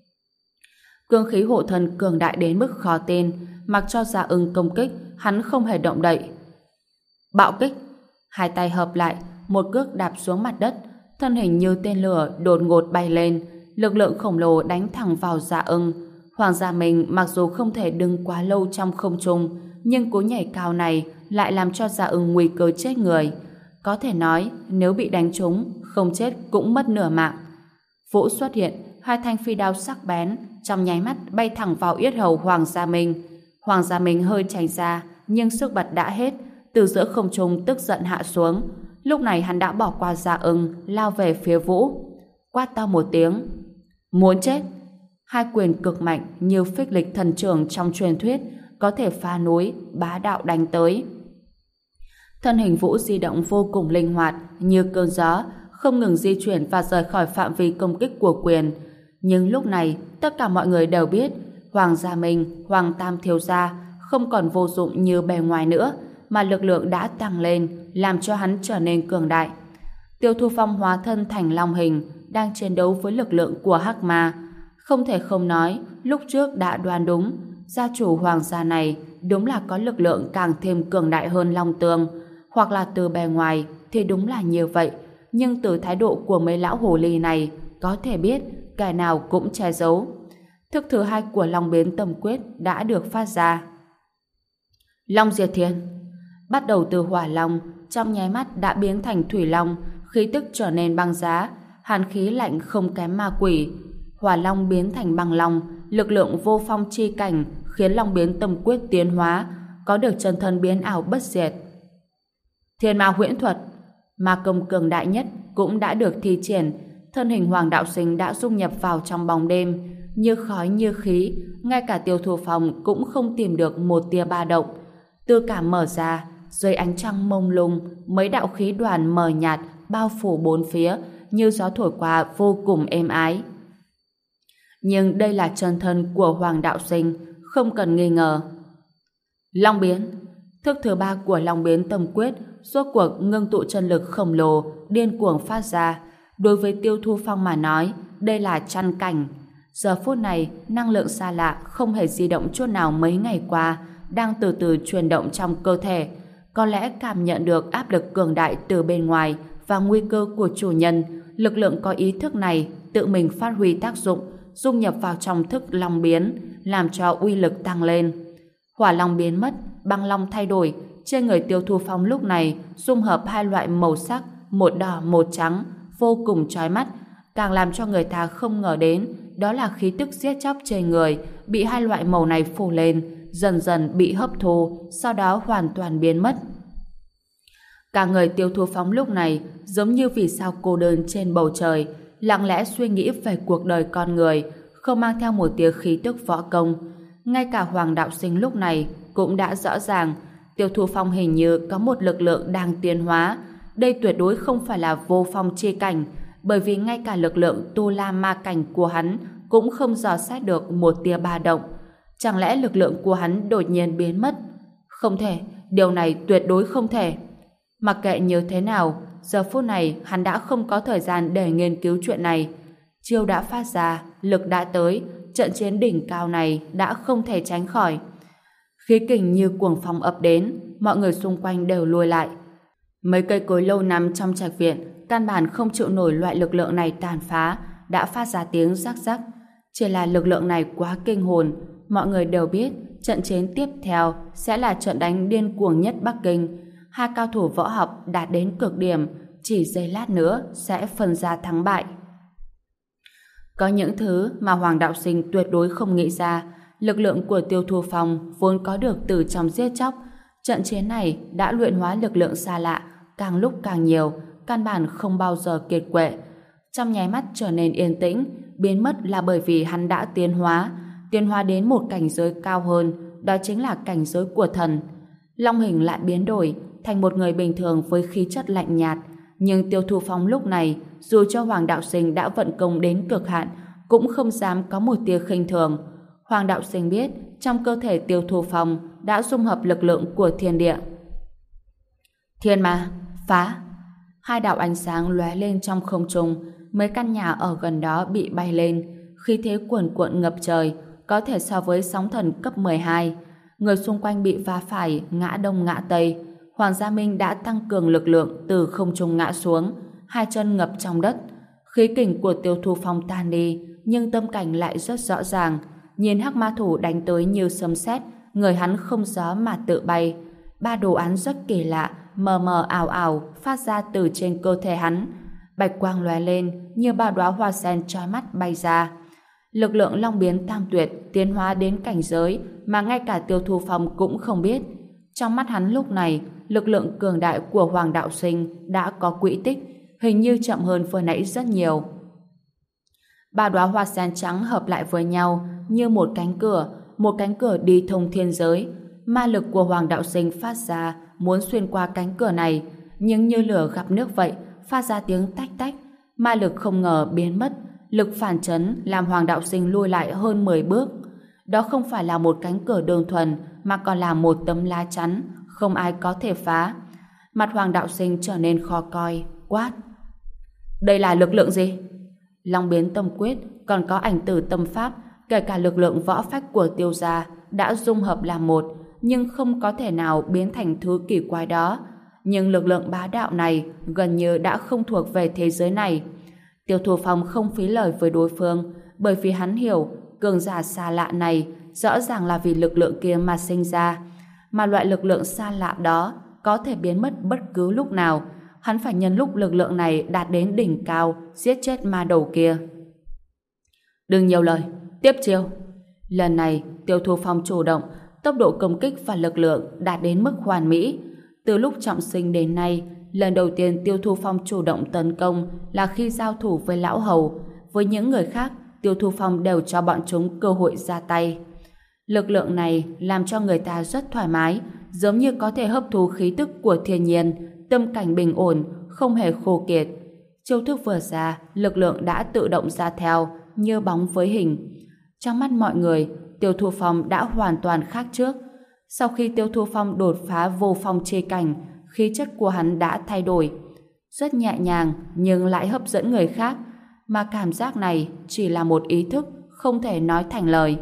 Cương khí hộ thân cường đại đến mức khó tin, mặc cho Dạ Ưng công kích, hắn không hề động đậy. Bạo kích, hai tay hợp lại, một cước đạp xuống mặt đất, thân hình như tên lửa đột ngột bay lên, lực lượng khổng lồ đánh thẳng vào Dạ Ưng. Hoàng Gia Minh mặc dù không thể đứng quá lâu trong không trung, nhưng cú nhảy cao này lại làm cho Dạ Ưng nguy cơ chết người. Có thể nói, nếu bị đánh trúng, không chết cũng mất nửa mạng. Vũ xuất hiện, hai thanh phi đao sắc bén, trong nháy mắt bay thẳng vào yết hầu Hoàng Gia Minh. Hoàng Gia Minh hơi tránh ra, nhưng sức bật đã hết, từ giữa không trung tức giận hạ xuống. Lúc này hắn đã bỏ qua Dạ Ưng, lao về phía Vũ. Quát to một tiếng: Muốn chết! Hai quyền cực mạnh như phích lịch thần trưởng trong truyền thuyết, có thể phá núi, bá đạo đánh tới. Thân hình Vũ di động vô cùng linh hoạt, như cơn gió, không ngừng di chuyển và rời khỏi phạm vi công kích của quyền. Nhưng lúc này, tất cả mọi người đều biết, Hoàng Gia Minh, Hoàng Tam thiếu gia không còn vô dụng như bề ngoài nữa, mà lực lượng đã tăng lên, làm cho hắn trở nên cường đại. Tiêu Thu Phong hóa thân thành long hình, đang chiến đấu với lực lượng của Hắc Ma. Không thể không nói, lúc trước đã đoán đúng, gia chủ Hoàng gia này đúng là có lực lượng càng thêm cường đại hơn Long Tường. Hoặc là từ bề ngoài thì đúng là như vậy, nhưng từ thái độ của mấy lão hồ ly này có thể biết kẻ nào cũng che giấu. Thức thứ hai của Long Biến Tâm Quyết đã được phát ra. Long Diệt Thiên. Bắt đầu từ hỏa long, trong nháy mắt đã biến thành thủy long, khí tức trở nên băng giá, hàn khí lạnh không kém ma quỷ. Hỏa long biến thành băng long, lực lượng vô phong chi cảnh khiến long biến tâm quyết tiến hóa, có được chân thân biến ảo bất diệt. Thiên ma huyễn thuật, ma công cường đại nhất cũng đã được thi triển, thân hình Hoàng Đạo Sinh đã dung nhập vào trong bóng đêm, như khói như khí, ngay cả Tiêu Thu Phong cũng không tìm được một tia ba động. Tư cảm mở ra, dưới ánh trăng mông lung, mấy đạo khí đoàn mờ nhạt bao phủ bốn phía, như gió thổi qua vô cùng êm ái. Nhưng đây là chân thân của Hoàng Đạo Sinh, không cần nghi ngờ. Long biến, thức thứ ba của Long biến tâm quyết, rốt cuộc ngưng tụ chân lực khổng lồ, điên cuồng phát ra. Đối với Tiêu Thu Phong mà nói, đây là chăn cảnh. Giờ phút này, năng lượng xa lạ không hề di động chút nào mấy ngày qua, đang từ từ chuyển động trong cơ thể. Có lẽ cảm nhận được áp lực cường đại từ bên ngoài và nguy cơ của chủ nhân, lực lượng có ý thức này tự mình phát huy tác dụng, dung nhập vào trong thức long biến, làm cho uy lực tăng lên. Hỏa long biến mất, băng long thay đổi, trên người Tiêu Thu Phong lúc này dung hợp hai loại màu sắc, một đỏ một trắng, vô cùng chói mắt, càng làm cho người ta không ngờ đến, đó là khí tức giết chóc trên người bị hai loại màu này phủ lên, dần dần bị hấp thu, sau đó hoàn toàn biến mất. Cả người Tiêu Thu Phong lúc này giống như vì sao cô đơn trên bầu trời, lặng lẽ suy nghĩ về cuộc đời con người, không mang theo một tia khí tức võ công. Ngay cả Hoàng Đạo Sinh lúc này cũng đã rõ ràng, Tiêu Thu Phong hình như có một lực lượng đang tiến hóa. Đây tuyệt đối không phải là vô phong chi cảnh, bởi vì ngay cả lực lượng tu la ma cảnh của hắn cũng không dò xét được một tia ba động. Chẳng lẽ lực lượng của hắn đột nhiên biến mất? Không thể, điều này tuyệt đối không thể. Mặc kệ như thế nào, giờ phút này hắn đã không có thời gian để nghiên cứu chuyện này. Chiêu đã phát ra, lực đã tới, trận chiến đỉnh cao này đã không thể tránh khỏi. Khí kình như cuồng phong ập đến, mọi người xung quanh đều lùi lại. Mấy cây cối lâu năm trong trạch viện căn bản không chịu nổi loại lực lượng này tàn phá, đã phát ra tiếng rắc rắc. Chỉ là lực lượng này quá kinh hồn, mọi người đều biết trận chiến tiếp theo sẽ là trận đánh điên cuồng nhất Bắc Kinh. Hai cao thủ võ học đạt đến cực điểm, chỉ giây lát nữa sẽ phân ra thắng bại. Có những thứ mà Hoàng Đạo Sinh tuyệt đối không nghĩ ra. Lực lượng của Tiêu Thu Phong vốn có được từ trong giết chóc, trận chiến này đã luyện hóa lực lượng xa lạ càng lúc càng nhiều, căn bản không bao giờ kiệt quệ. Trong nháy mắt trở nên yên tĩnh, biến mất là bởi vì hắn đã tiến hóa đến một cảnh giới cao hơn, đó chính là cảnh giới của thần. Long hình lại biến đổi thành một người bình thường với khí chất lạnh nhạt, nhưng Tiêu Thu Phong lúc này, dù cho Hoàng Đạo Sinh đã vận công đến cực hạn, cũng không dám có một tia khinh thường. Hoàng Đạo Sinh biết trong cơ thể Tiêu Thu Phong đã dung hợp lực lượng của thiên địa. Thiên ma, phá! Hai đạo ánh sáng lóe lên trong không trung, mấy căn nhà ở gần đó bị bay lên, khí thế cuồn cuộn ngập trời, có thể so với sóng thần cấp 12. Người xung quanh bị va phải, ngã đông ngã tây. Hoàng Gia Minh đã tăng cường lực lượng từ không trung ngã xuống, hai chân ngập trong đất. Khí kình của Tiêu Thu Phong tan đi, nhưng tâm cảnh lại rất rõ ràng. Nhìn hắc ma thủ đánh tới như sấm sét, người hắn không gió mà tự bay. Ba đồ án rất kỳ lạ, mờ mờ ảo ảo phát ra từ trên cơ thể hắn. Bạch quang lóe lên như ba đóa hoa sen chói mắt bay ra. Lực lượng long biến tam tuyệt tiến hóa đến cảnh giới mà ngay cả Tiêu Thu Phong cũng không biết. Trong mắt hắn lúc này, lực lượng cường đại của Hoàng Đạo Sinh đã có quỹ tích, hình như chậm hơn vừa nãy rất nhiều. Ba đóa hoa sen trắng hợp lại với nhau như một cánh cửa đi thông thiên giới. Ma lực của Hoàng Đạo Sinh phát ra muốn xuyên qua cánh cửa này, nhưng như lửa gặp nước vậy, phát ra tiếng tách tách. Ma lực không ngờ biến mất, lực phản chấn làm Hoàng Đạo Sinh lui lại hơn 10 bước. Đó không phải là một cánh cửa đơn thuần, mà còn là một tấm lá chắn, không ai có thể phá. Mặt Hoàng Đạo Sinh trở nên khó coi, quát: đây là lực lượng gì? Long biến tâm quyết, còn có ảnh tử tâm pháp, kể cả lực lượng võ phách của Tiêu gia đã dung hợp làm một, nhưng không có thể nào biến thành thứ kỳ quái đó. Nhưng lực lượng bá đạo này gần như đã không thuộc về thế giới này. Tiêu Thu Phong không phí lời với đối phương, bởi vì hắn hiểu cường giả xa lạ này rõ ràng là vì lực lượng kia mà sinh ra, mà loại lực lượng xa lạ đó có thể biến mất bất cứ lúc nào. Hắn phải nhân lúc lực lượng này đạt đến đỉnh cao, giết chết ma đầu kia. Đừng nhiều lời, tiếp chiêu. Lần này, Tiêu Thu Phong chủ động, tốc độ công kích và lực lượng đạt đến mức hoàn mỹ. Từ lúc trọng sinh đến nay, lần đầu tiên Tiêu Thu Phong chủ động tấn công là khi giao thủ với Lão Hầu. Với những người khác, Tiêu Thu Phong đều cho bọn chúng cơ hội ra tay. Lực lượng này làm cho người ta rất thoải mái, giống như có thể hấp thu khí tức của thiên nhiên, tâm cảnh bình ổn, không hề khô kiệt. Chiêu thức vừa ra, lực lượng đã tự động ra theo, như bóng với hình. Trong mắt mọi người, Tiêu Thu Phong đã hoàn toàn khác trước. Sau khi Tiêu Thu Phong đột phá vô phong chi cảnh, khí chất của hắn đã thay đổi. Rất nhẹ nhàng nhưng lại hấp dẫn người khác, mà cảm giác này chỉ là một ý thức, không thể nói thành lời.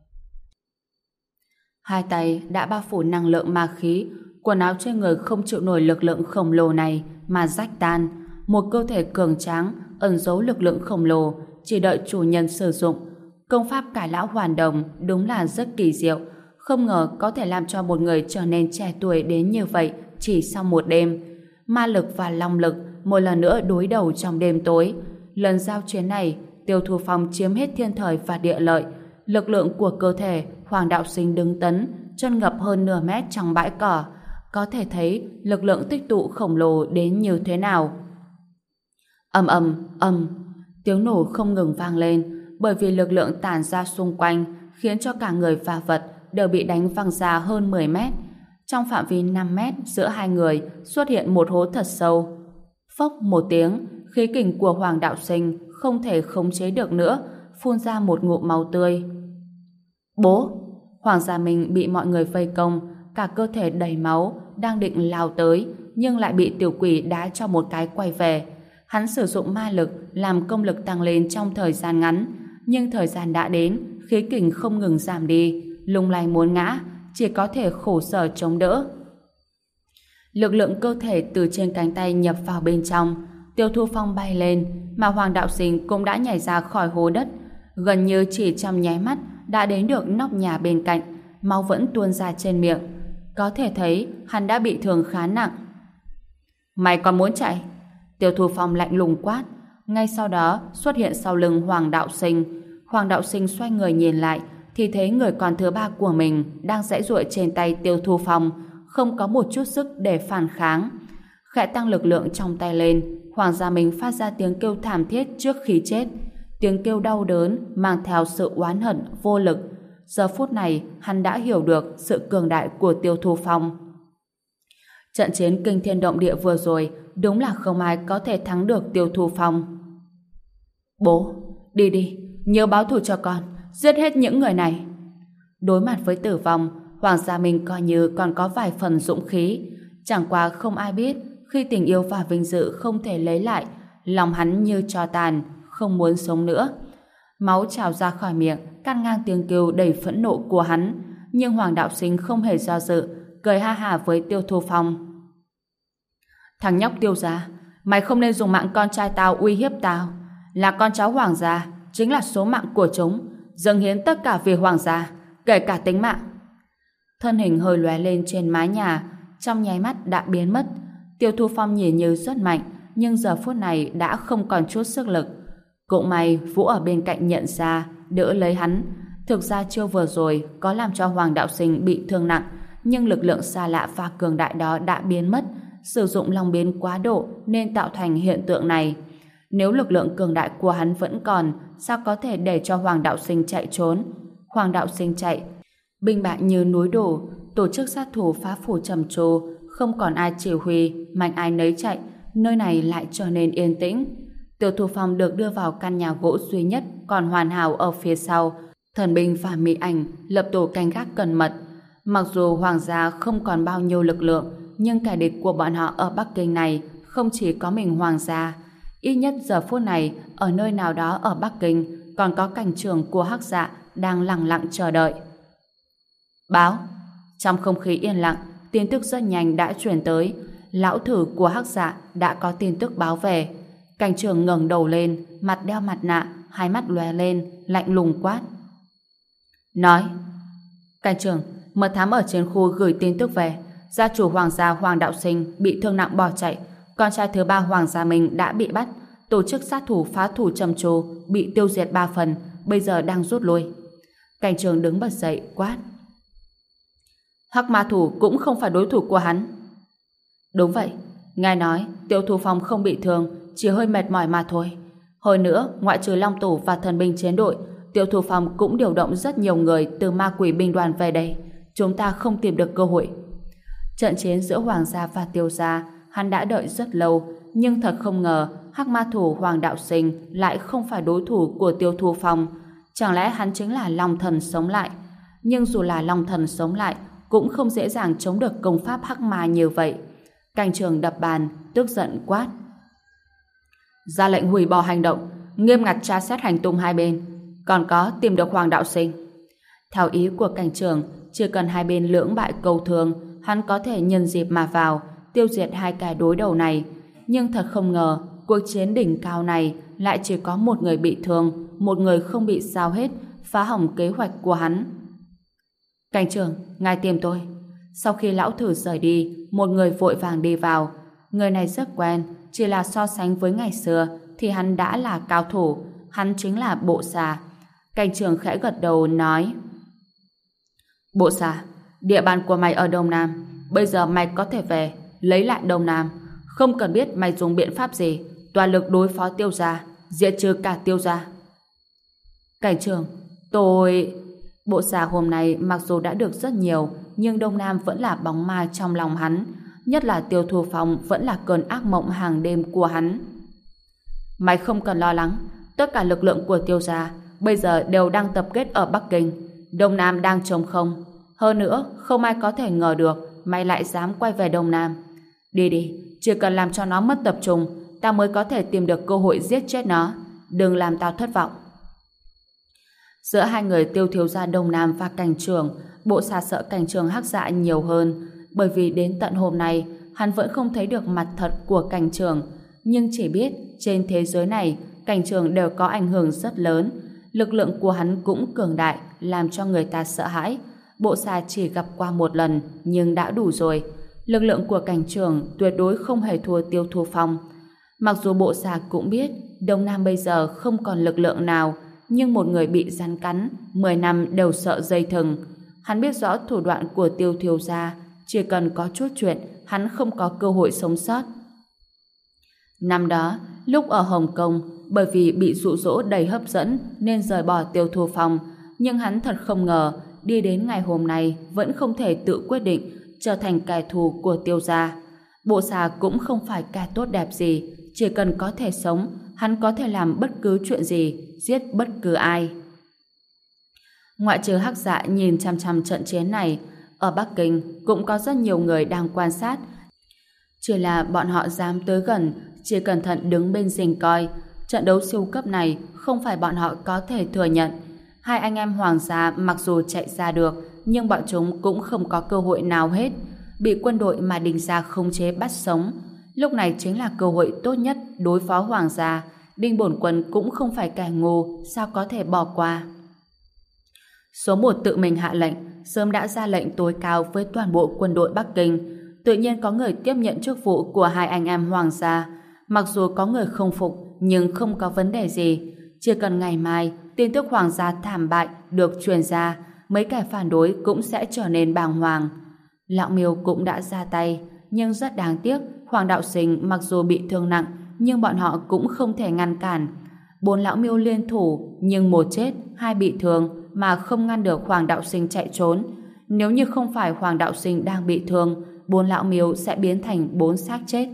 Hai tay đã bao phủ năng lượng ma khí, quần áo trên người không chịu nổi lực lượng khổng lồ này mà rách tan. Một cơ thể cường tráng, ẩn giấu lực lượng khổng lồ, chỉ đợi chủ nhân sử dụng. Công pháp cải lão hoàn đồng đúng là rất kỳ diệu, không ngờ có thể làm cho một người trở nên trẻ tuổi đến như vậy chỉ sau một đêm. Ma lực và long lực một lần nữa đối đầu trong đêm tối. Lần giao chiến này, Tiêu Thu Phong chiếm hết thiên thời và địa lợi. Lực lượng của cơ thể, Hoàng Đạo Sinh đứng tấn, chân ngập hơn nửa mét trong bãi cỏ. Có thể thấy lực lượng tích tụ khổng lồ đến như thế nào. Ầm ầm ầm, tiếng nổ không ngừng vang lên, bởi vì lực lượng tản ra xung quanh khiến cho cả người và vật đều bị đánh văng ra hơn 10 mét. Trong phạm vi 5 mét giữa hai người xuất hiện một hố thật sâu. Phốc một tiếng, khí kình của Hoàng Đạo Sinh không thể khống chế được nữa, phun ra một ngụm máu tươi. Bố! Hoàng Gia Minh bị mọi người vây công, cả cơ thể đầy máu, đang định lao tới, nhưng lại bị tiểu quỷ đá cho một cái quay về. Hắn sử dụng ma lực làm công lực tăng lên trong thời gian ngắn, nhưng thời gian đã đến, khí kình không ngừng giảm đi, lung lay muốn ngã, chỉ có thể khổ sở chống đỡ. Lực lượng cơ thể từ trên cánh tay nhập vào bên trong, Tiêu Thu Phong bay lên, mà Hoàng Đạo Sinh cũng đã nhảy ra khỏi hố đất, gần như chỉ trong nháy mắt đã đến được nóc nhà bên cạnh, máu vẫn tuôn ra trên miệng. Có thể thấy hắn đã bị thương khá nặng. Mày còn muốn chạy? Tiêu Thu Phong lạnh lùng quát. Ngay sau đó xuất hiện sau lưng Hoàng Đạo Sinh. Hoàng Đạo Sinh xoay người nhìn lại thì thấy người con thứ ba của mình đang giãy giụa trên tay Tiêu Thu Phong, không có một chút sức để phản kháng. Khẽ tăng lực lượng trong tay lên, Hoàng Gia Minh phát ra tiếng kêu thảm thiết trước khi chết. Tiếng kêu đau đớn mang theo sự oán hận vô lực. Giờ phút này hắn đã hiểu được sự cường đại của Tiêu Thu Phong. Trận chiến kinh thiên động địa vừa rồi đúng là không ai có thể thắng được Tiêu Thu Phong. Bố, đi đi, nhớ báo thù cho con, giết hết những người này. Đối mặt với tử vong, Hoàng Gia Minh coi như còn có vài phần dũng khí. Chẳng qua không ai biết, khi tình yêu và vinh dự không thể lấy lại, lòng hắn như tro tàn, không muốn sống nữa. Máu trào ra khỏi miệng, cắt ngang tiếng kêu đầy phẫn nộ của hắn. Nhưng Hoàng Đạo Sinh không hề do dự, cười ha hả với Tiêu Thu Phong. Thằng nhóc Tiêu gia, mày không nên dùng mạng con trai tao uy hiếp tao. Là con cháu Hoàng gia, chính là số mạng của chúng, dâng hiến tất cả vì Hoàng gia, kể cả tính mạng. Thân hình hơi lóe lên trên mái nhà, trong nháy mắt đã biến mất. Tiêu Thu Phong nhìn như rất mạnh, nhưng giờ phút này đã không còn chút sức lực. Cũng may Vũ ở bên cạnh nhận ra, đỡ lấy hắn. Thực ra chiêu vừa rồi có làm cho Hoàng Đạo Sinh bị thương nặng, nhưng lực lượng xa lạ và cường đại đó đã biến mất. Sử dụng long biến quá độ nên tạo thành hiện tượng này. Nếu lực lượng cường đại của hắn vẫn còn, sao có thể để cho Hoàng Đạo Sinh chạy trốn? Hoàng Đạo Sinh chạy, binh bại như núi đổ, tổ chức sát thủ phá phủ trầm trồ, không còn ai chỉ huy, mạnh ai nấy chạy, nơi này lại trở nên yên tĩnh. Tiêu Thu Phong được đưa vào căn nhà gỗ duy nhất còn hoàn hảo ở phía sau. Thần binh và mỹ ảnh lập tổ canh gác cẩn mật. Mặc dù Hoàng gia không còn bao nhiêu lực lượng, nhưng kẻ địch của bọn họ ở Bắc Kinh này không chỉ có mình Hoàng gia. Ít nhất giờ phút này, ở nơi nào đó ở Bắc Kinh còn có cảnh trưởng của Hắc Dạ đang lặng lặng chờ đợi. Báo. Trong không khí yên lặng, tin tức rất nhanh đã truyền tới. Lão thử của Hắc Dạ đã có tin tức báo về. Cảnh trưởng ngẩng đầu lên, mặt đeo mặt nạ, hai mắt lóe lên, lạnh lùng quát. Nói. Cảnh trưởng, mật thám ở trên khu gửi tin tức về. gia chủ Hoàng gia Hoàng Đạo Sinh bị thương nặng bỏ chạy, con trai thứ ba Hoàng gia mình đã bị bắt, tổ chức sát thủ phá thủ trầm trồ bị tiêu diệt 3 phần, bây giờ đang rút lui. Cảnh trường đứng bật dậy quát: Hắc Ma Thủ cũng không phải đối thủ của hắn. Đúng vậy, ngài nói Tiêu Thu Phong không bị thương, chỉ hơi mệt mỏi mà thôi. Hồi nữa, ngoại trừ Long Tổ và thần binh chiến đội, Tiêu Thu Phong cũng điều động rất nhiều người từ ma quỷ binh đoàn về đây. Chúng ta không tìm được cơ hội. Trận chiến giữa Hoàng gia và Tiêu gia, hắn đã đợi rất lâu, nhưng thật không ngờ Hắc Ma Thủ Hoàng Đạo Sinh lại không phải đối thủ của Tiêu Thu Phong. Chẳng lẽ hắn chính là Long Thần sống lại? Nhưng dù là Long Thần sống lại, cũng không dễ dàng chống được công pháp Hắc Ma như vậy. Cảnh trường đập bàn, tức giận quát: ra lệnh hủy bỏ hành động, nghiêm ngặt tra xét hành tung hai bên, còn có tìm được Hoàng Đạo Sinh. Theo ý của cảnh trường, chỉ cần hai bên lưỡng bại câu thương, hắn có thể nhân dịp mà vào, tiêu diệt hai cái đối đầu này. Nhưng thật không ngờ, cuộc chiến đỉnh cao này lại chỉ có một người bị thương, một người không bị sao hết, phá hỏng kế hoạch của hắn. Cảnh trưởng, ngài tìm tôi. Sau khi lão thử rời đi, một người vội vàng đi vào. Người này rất quen, chỉ là so sánh với ngày xưa thì hắn đã là cao thủ, hắn chính là Bộ Xà. Cảnh trưởng khẽ gật đầu nói: Bộ Xà, địa bàn của mày ở Đông Nam, bây giờ mày có thể về lấy lại Đông Nam, không cần biết mày dùng biện pháp gì, toàn lực đối phó Tiêu gia, diệt trừ cả Tiêu gia. Cảnh trưởng, tôi... Bộ Xà hôm nay mặc dù đã được rất nhiều, nhưng Đông Nam vẫn là bóng ma trong lòng hắn, nhất là Tiêu Thu Phong vẫn là cơn ác mộng hàng đêm của hắn. Mày không cần lo lắng, tất cả lực lượng của Tiêu gia bây giờ đều đang tập kết ở Bắc Kinh, Đông Nam đang trống không. Hơn nữa, không ai có thể ngờ được mày lại dám quay về Đông Nam. Đi đi, chỉ cần làm cho nó mất tập trung, ta mới có thể tìm được cơ hội giết chết nó. Đừng làm tao thất vọng. Giữa hai người Tiêu thiếu gia Đông Nam và cảnh trường, Bộ Xà sợ cảnh trường hắc dạ nhiều hơn, bởi vì đến tận hôm nay hắn vẫn không thấy được mặt thật của cảnh trường, nhưng chỉ biết trên thế giới này cảnh trường đều có ảnh hưởng rất lớn, lực lượng của hắn cũng cường đại, làm cho người ta sợ hãi. Bộ Xà chỉ gặp qua một lần nhưng đã đủ rồi. Lực lượng của cảnh trường tuyệt đối không hề thua Tiêu Thu Phong. Mặc dù Bộ Xà cũng biết Đông Nam bây giờ không còn lực lượng nào, nhưng một người bị rắn cắn 10 năm đều sợ dây thừng. Hắn biết rõ thủ đoạn của Tiêu thiếu gia, chỉ cần có chút chuyện hắn không có cơ hội sống sót. Năm đó, lúc ở Hồng Kông, bởi vì bị dụ dỗ đầy hấp dẫn nên rời bỏ Tiêu Thu Phong, nhưng hắn thật không ngờ đi đến ngày hôm nay vẫn không thể tự quyết định trở thành kẻ thù của Tiêu gia. Bộ Xà cũng không phải kẻ tốt đẹp gì, chỉ cần có thể sống, hắn có thể làm bất cứ chuyện gì, giết bất cứ ai. Ngoại trừ hắc dạ nhìn chăm chăm trận chiến này, ở Bắc Kinh cũng có rất nhiều người đang quan sát. Chỉ là bọn họ dám tới gần, chỉ cẩn thận đứng bên rình coi. Trận đấu siêu cấp này không phải bọn họ có thể thừa nhận. Hai anh em Hoàng gia mặc dù chạy ra được, nhưng bọn chúng cũng không có cơ hội nào hết, bị quân đội mà Đinh gia khống chế bắt sống. Lúc này chính là cơ hội tốt nhất đối phó Hoàng gia. Đinh bổn quân cũng không phải kẻ ngu, sao có thể bỏ qua. Số 1 tự mình hạ lệnh, sớm đã ra lệnh tối cao với toàn bộ quân đội Bắc Kinh. Tự nhiên có người tiếp nhận chức vụ của hai anh em Hoàng gia. Mặc dù có người không phục, nhưng không có vấn đề gì. Chỉ cần ngày mai tin tức Hoàng gia thảm bại được truyền ra, mấy kẻ phản đối cũng sẽ trở nên bàng hoàng. Lão Miêu cũng đã ra tay, nhưng rất đáng tiếc, Hoàng Đạo Sinh mặc dù bị thương nặng, nhưng bọn họ cũng không thể ngăn cản. 4 lão miêu liên thủ, nhưng một chết, 2 bị thương mà không ngăn được Hoàng Đạo Sinh chạy trốn. Nếu như không phải Hoàng Đạo Sinh đang bị thương, 4 lão miêu sẽ biến thành 4 xác chết.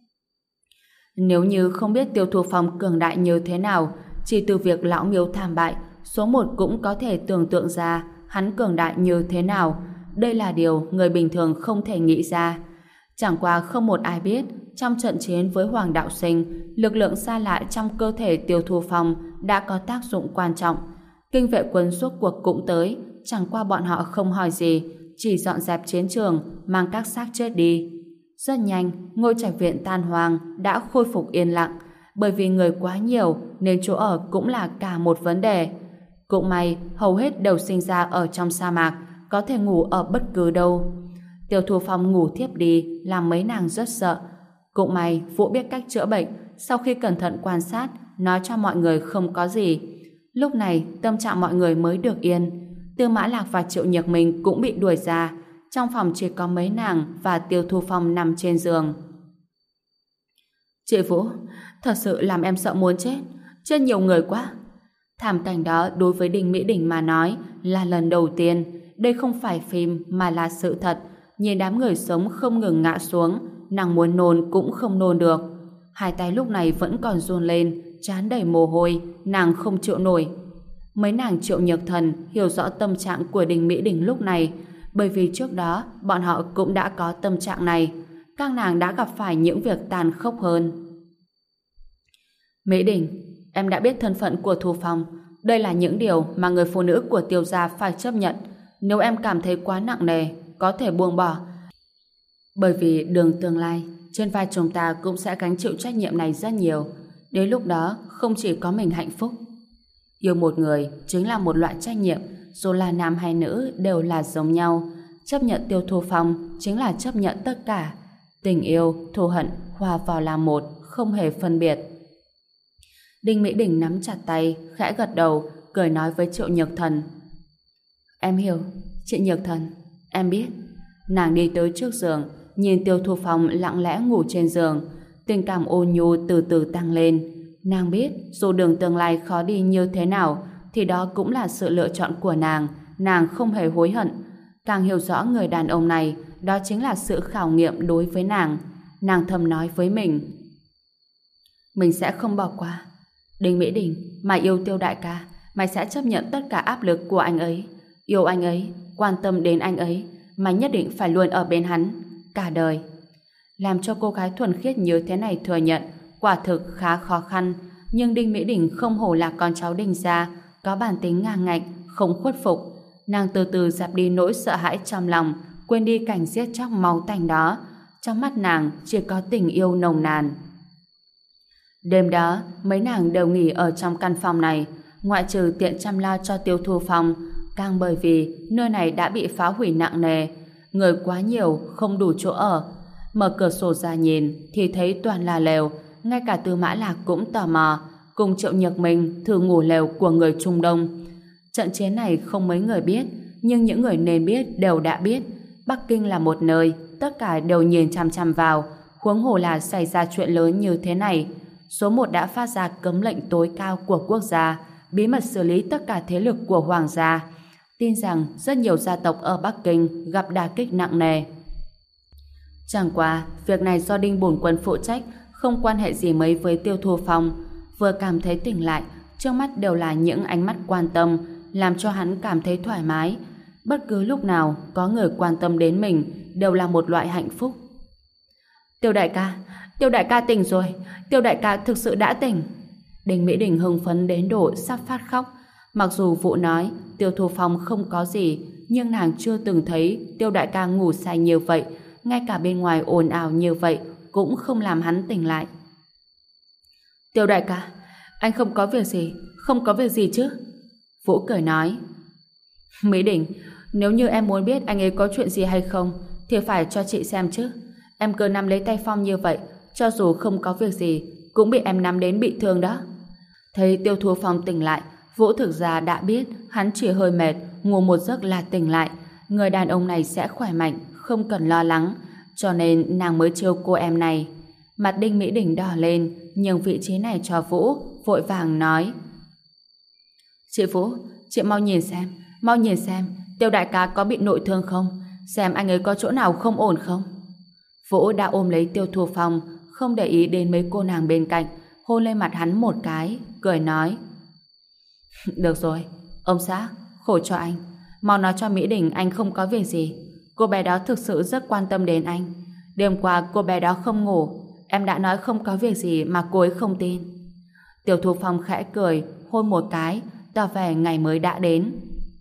Nếu như không biết Tiêu Thu Phong cường đại như thế nào, chỉ từ việc lão miêu thảm bại, số 1 cũng có thể tưởng tượng ra hắn cường đại như thế nào. Đây là điều người bình thường không thể nghĩ ra. Chẳng qua không một ai biết, trong trận chiến với Hoàng Đạo Sinh, lực lượng xa lạ trong cơ thể Tiêu Thu Phong đã có tác dụng quan trọng. Kinh vệ quân suốt cuộc cũng tới, chẳng qua bọn họ không hỏi gì, chỉ dọn dẹp chiến trường, mang các xác chết đi. Rất nhanh, ngôi trạch viện tan hoang đã khôi phục yên lặng, bởi vì người quá nhiều nên chỗ ở cũng là cả một vấn đề. Cũng may, hầu hết đều sinh ra ở trong sa mạc, có thể ngủ ở bất cứ đâu. Tiêu Thu Phong ngủ thiếp đi làm mấy nàng rất sợ. Cũng may Vũ biết cách chữa bệnh, sau khi cẩn thận quan sát nói cho mọi người không có gì. Lúc này tâm trạng mọi người mới được yên. Tư Mã Lạc và Triệu Nhược Minh cũng bị đuổi ra. Trong phòng chỉ có mấy nàng và Tiêu Thu Phong nằm trên giường. Chị Vũ, thật sự làm em sợ muốn chết. Chết nhiều người quá. Thảm cảnh đó đối với Đinh Mỹ Đình mà nói là lần đầu tiên. Đây không phải phim mà là sự thật. Nhìn đám người sống không ngừng ngã xuống, nàng muốn nôn cũng không nôn được. Hai tay lúc này vẫn còn run lên, trán đầy mồ hôi, nàng không chịu nổi. Mấy nàng Triệu Nhược Thần hiểu rõ tâm trạng của Đinh Mỹ Đình lúc này, bởi vì trước đó bọn họ cũng đã có tâm trạng này. Các nàng đã gặp phải những việc tàn khốc hơn. Mỹ Đình, em đã biết thân phận của Thu Phong. Đây là những điều mà người phụ nữ của Tiêu gia phải chấp nhận. Nếu em cảm thấy quá nặng nề, có thể buông bỏ. Bởi vì đường tương lai, trên vai chúng ta cũng sẽ gánh chịu trách nhiệm này rất nhiều. Đến lúc đó, không chỉ có mình hạnh phúc. Yêu một người chính là một loại trách nhiệm, dù là nam hay nữ đều là giống nhau. Chấp nhận Tiêu Thu Phong chính là chấp nhận tất cả. Tình yêu, thù hận hòa vào làm một, không hề phân biệt. Đinh Mỹ Đình nắm chặt tay, khẽ gật đầu, cười nói với Triệu Nhược Thần. Em hiểu, chị Nhược Thần, em biết. Nàng đi tới trước giường, nhìn Tiêu Thu Phong lặng lẽ ngủ trên giường, tình cảm ôn nhu từ từ tăng lên. Nàng biết dù đường tương lai khó đi như thế nào thì đó cũng là sự lựa chọn của nàng không hề hối hận. Càng hiểu rõ người đàn ông này, đó chính là sự khảo nghiệm đối với nàng. Nàng thầm nói với mình sẽ không bỏ qua. Đinh Mỹ Đình, mày yêu Tiêu đại ca, mày sẽ chấp nhận tất cả áp lực của anh ấy, yêu anh ấy, quan tâm đến anh ấy, mày nhất định phải luôn ở bên hắn cả đời. Làm cho cô gái thuần khiết như thế này thừa nhận quả thực khá khó khăn, nhưng Đinh Mỹ Đình không hổ là con cháu Đinh gia, có bản tính ngang ngạnh, không khuất phục. Nàng từ từ dẹp đi nỗi sợ hãi trong lòng, quên đi cảnh giết chóc máu tanh đó. Trong mắt nàng chỉ có tình yêu nồng nàn. Đêm đó, mấy nàng đều nghỉ ở trong căn phòng này, ngoại trừ tiện chăm lo cho Tiêu Thu Phong, càng bởi vì nơi này đã bị phá hủy nặng nề, người quá nhiều, không đủ chỗ ở. Mở cửa sổ ra nhìn thì thấy toàn là lều, ngay cả Tư Mã Lạc cũng tò mò, cùng Triệu Nhược Minh thử ngủ lều của người Trung Đông. Trận chiến này không mấy người biết, nhưng những người nên biết đều đã biết. Bắc Kinh là một nơi tất cả đều nhìn chằm chằm vào, huống hồ là xảy ra chuyện lớn như thế này. Số 1 đã phát ra cấm lệnh tối cao của quốc gia, bí mật xử lý tất cả thế lực của hoàng gia. Tin rằng rất nhiều gia tộc ở Bắc Kinh gặp đả kích nặng nề. Chẳng qua, việc này do Đinh Bổn Quân phụ trách, không quan hệ gì mấy với Tiêu Thu Phong. Vừa cảm thấy tỉnh lại, trước mắt đều là những ánh mắt quan tâm, làm cho hắn cảm thấy thoải mái. Bất cứ lúc nào có người quan tâm đến mình đều là một loại hạnh phúc. Tiêu đại ca tỉnh rồi, Tiêu đại ca thực sự đã tỉnh. Đinh Mỹ Đình hưng phấn đến độ sắp phát khóc. Mặc dù Vũ nói Tiêu Thu Phong không có gì, nhưng nàng chưa từng thấy Tiêu đại ca ngủ say như vậy, ngay cả bên ngoài ồn ào như vậy cũng không làm hắn tỉnh lại. Tiêu đại ca, anh không có việc gì, không có việc gì chứ? Vũ cười nói. Mỹ Đình, nếu như em muốn biết anh ấy có chuyện gì hay không thì phải cho chị xem chứ. Em cứ nắm lấy tay Phong như vậy, cho dù không có việc gì cũng bị em nắm đến bị thương đó. Thấy Tiêu Thu Phong tỉnh lại, Vũ thực ra đã biết hắn chỉ hơi mệt, ngủ một giấc là tỉnh lại. Người đàn ông này sẽ khỏe mạnh, không cần lo lắng, cho nên nàng mới trêu cô em này. Mặt Đinh Mỹ Đình đỏ lên, nhường vị trí này cho Vũ, vội vàng nói. Chị Vũ, chị mau nhìn xem, Tiêu đại ca có bị nội thương không? Xem anh ấy có chỗ nào không ổn không? Vũ đã ôm lấy Tiêu Thu Phong, không để ý đến mấy cô nàng bên cạnh, hôn lên mặt hắn một cái, cười nói. Được rồi, ông xã, khổ cho anh. Mau nói cho Mỹ Đình anh không có việc gì. Cô bé đó thực sự rất quan tâm đến anh. Đêm qua cô bé đó không ngủ, em đã nói không có việc gì mà cô ấy không tin. Tiêu Thu Phong khẽ cười, hôn một cái, tỏ vẻ ngày mới đã đến.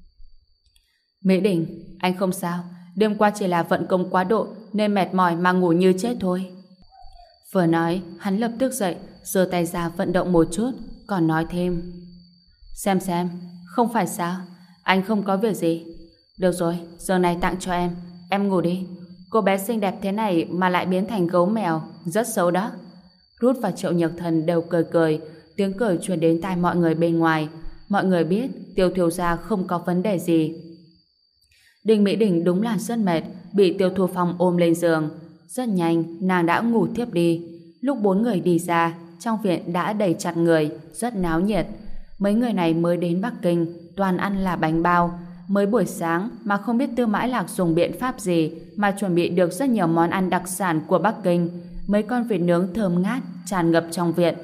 Mỹ Đình, anh không sao. Đêm qua chỉ là vận công quá độ nên mệt mỏi mà ngủ như chết thôi. Vừa nói, hắn lập tức dậy, giơ tay ra vận động một chút, còn nói thêm. Xem, không phải sao? Anh không có việc gì. Được rồi, giờ này tặng cho em ngủ đi. Cô bé xinh đẹp thế này mà lại biến thành gấu mèo, rất xấu đó. Rút và Triệu Nhược Thần đều cười cười, tiếng cười truyền đến tai mọi người bên ngoài. Mọi người biết Tiêu thiếu gia không có vấn đề gì. Đinh Mỹ Đình đúng là rất mệt, bị Tiêu Thu Phong ôm lên giường. Rất nhanh, nàng đã ngủ thiếp đi. Lúc bốn người đi ra, trong viện đã đầy chặt người, rất náo nhiệt. Mấy người này mới đến Bắc Kinh, toàn ăn là bánh bao. Mới buổi sáng mà không biết Tư Mãi Lạc dùng biện pháp gì mà chuẩn bị được rất nhiều món ăn đặc sản của Bắc Kinh. Mấy con vịt nướng thơm ngát tràn ngập trong viện.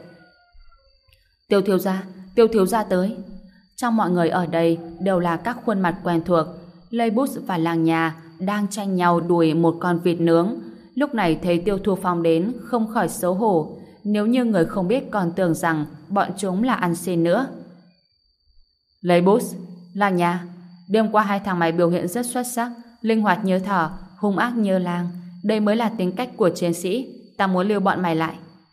Tiêu thiếu gia tới. Trong mọi người ở đây đều là các khuôn mặt quen thuộc. Lê Bút và Làng Nhà đang tranh nhau đuổi một con vịt nướng. Lúc này thấy Tiêu Thu Phong đến không khỏi xấu hổ. Nếu như người không biết còn tưởng rằng bọn chúng là ăn xin nữa. Lê Bút, Làng Nhà, đêm qua hai thằng mày biểu hiện rất xuất sắc, linh hoạt như thỏ, hung ác như lang. Đây mới là tính cách của chiến sĩ. Ta muốn lưu bọn mày lại.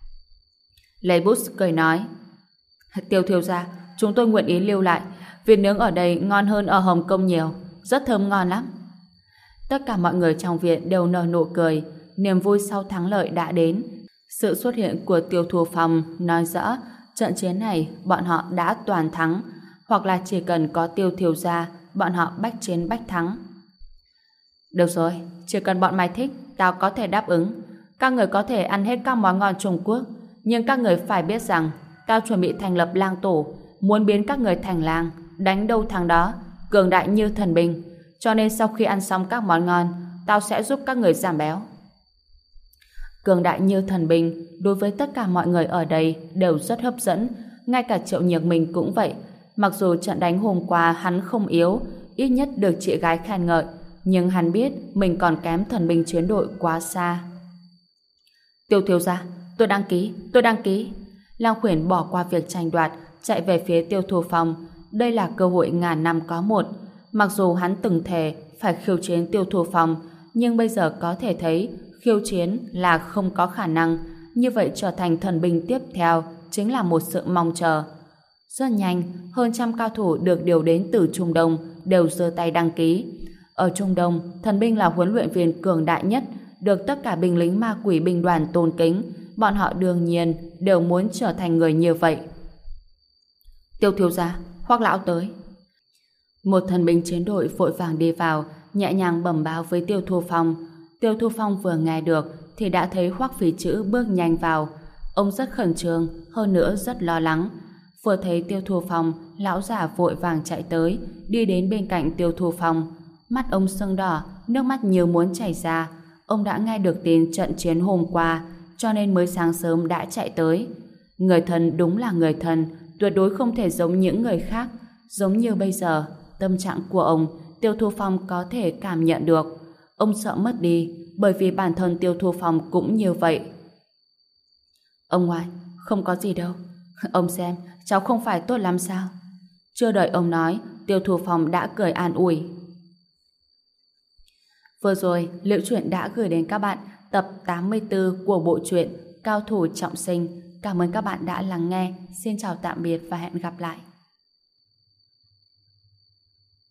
Lê Bút cười nói, Tiêu thiếu gia, chúng tôi nguyện ý lưu lại. Vịt nướng ở đây ngon hơn ở Hồng Kông nhiều, rất thơm ngon lắm. Tất cả mọi người trong viện đều nở nụ cười. Niềm vui sau thắng lợi đã đến. Sự xuất hiện của Tiêu Thu Phong nói rõ trận chiến này bọn họ đã toàn thắng, hoặc là chỉ cần có Tiêu thiếu gia, bọn họ bách chiến bách thắng. Được rồi, chỉ cần bọn mày thích, tao có thể đáp ứng. Các người có thể ăn hết các món ngon Trung Quốc, nhưng các người phải biết rằng tao chuẩn bị thành lập lang tổ, muốn biến các người thành lang, đánh đâu thắng đó, cường đại như thần binh. Cho nên sau khi ăn xong các món ngon, tao sẽ giúp các người giảm béo. Cường đại như thần binh đối với tất cả mọi người ở đây đều rất hấp dẫn, ngay cả Triệu Nhược mình cũng vậy. Mặc dù trận đánh hôm qua hắn không yếu, ít nhất được chị gái khen ngợi, nhưng hắn biết mình còn kém thần binh chiến đội quá xa. Tiêu thiếu gia, tôi đăng ký. Lang Khuyển bỏ qua việc tranh đoạt, chạy về phía Tiêu Thu Phong. Đây là cơ hội ngàn năm có một. Mặc dù hắn từng thề phải khiêu chiến Tiêu Thu Phong, nhưng bây giờ có thể thấy khiêu chiến là không có khả năng. Như vậy trở thành thần binh tiếp theo chính là một sự mong chờ. Rất nhanh, hơn trăm cao thủ được điều đến từ Trung Đông đều giơ tay đăng ký. Ở Trung Đông, thần binh là huấn luyện viên cường đại nhất, được tất cả binh lính ma quỷ binh đoàn tôn kính. Bọn họ đương nhiên đều muốn trở thành người như vậy. Tiêu thiếu gia, Hoắc lão tới. Một thần binh chiến đội vội vàng đi vào, nhẹ nhàng bẩm báo với Tiêu Thu Phong. Tiêu Thu Phong vừa nghe được thì đã thấy Hoắc Phí Chữ bước nhanh vào. Ông rất khẩn trương, hơn nữa rất lo lắng. Vừa thấy Tiêu Thu Phong, lão già vội vàng chạy tới, đi đến bên cạnh Tiêu Thu Phong. Mắt ông sưng đỏ, nước mắt như muốn chảy ra. Ông đã nghe được tin trận chiến hôm qua, cho nên mới sáng sớm đã chạy tới. Người thân đúng là người thân, tuyệt đối không thể giống những người khác. Giống như bây giờ, tâm trạng của ông, Tiêu Thu Phong có thể cảm nhận được. Ông sợ mất đi, bởi vì bản thân Tiêu Thu Phong cũng như vậy. Ông ngoại, không có gì đâu. Ông xem, cháu không phải tốt lắm sao? Chưa đợi ông nói, Tiêu Thu Phong đã cười an ủi. Vừa rồi, Liễu Chuyện đã gửi đến các bạn tập 84 của bộ truyện Cao thủ trọng sinh. Cảm ơn các bạn đã lắng nghe. Xin chào tạm biệt và hẹn gặp lại.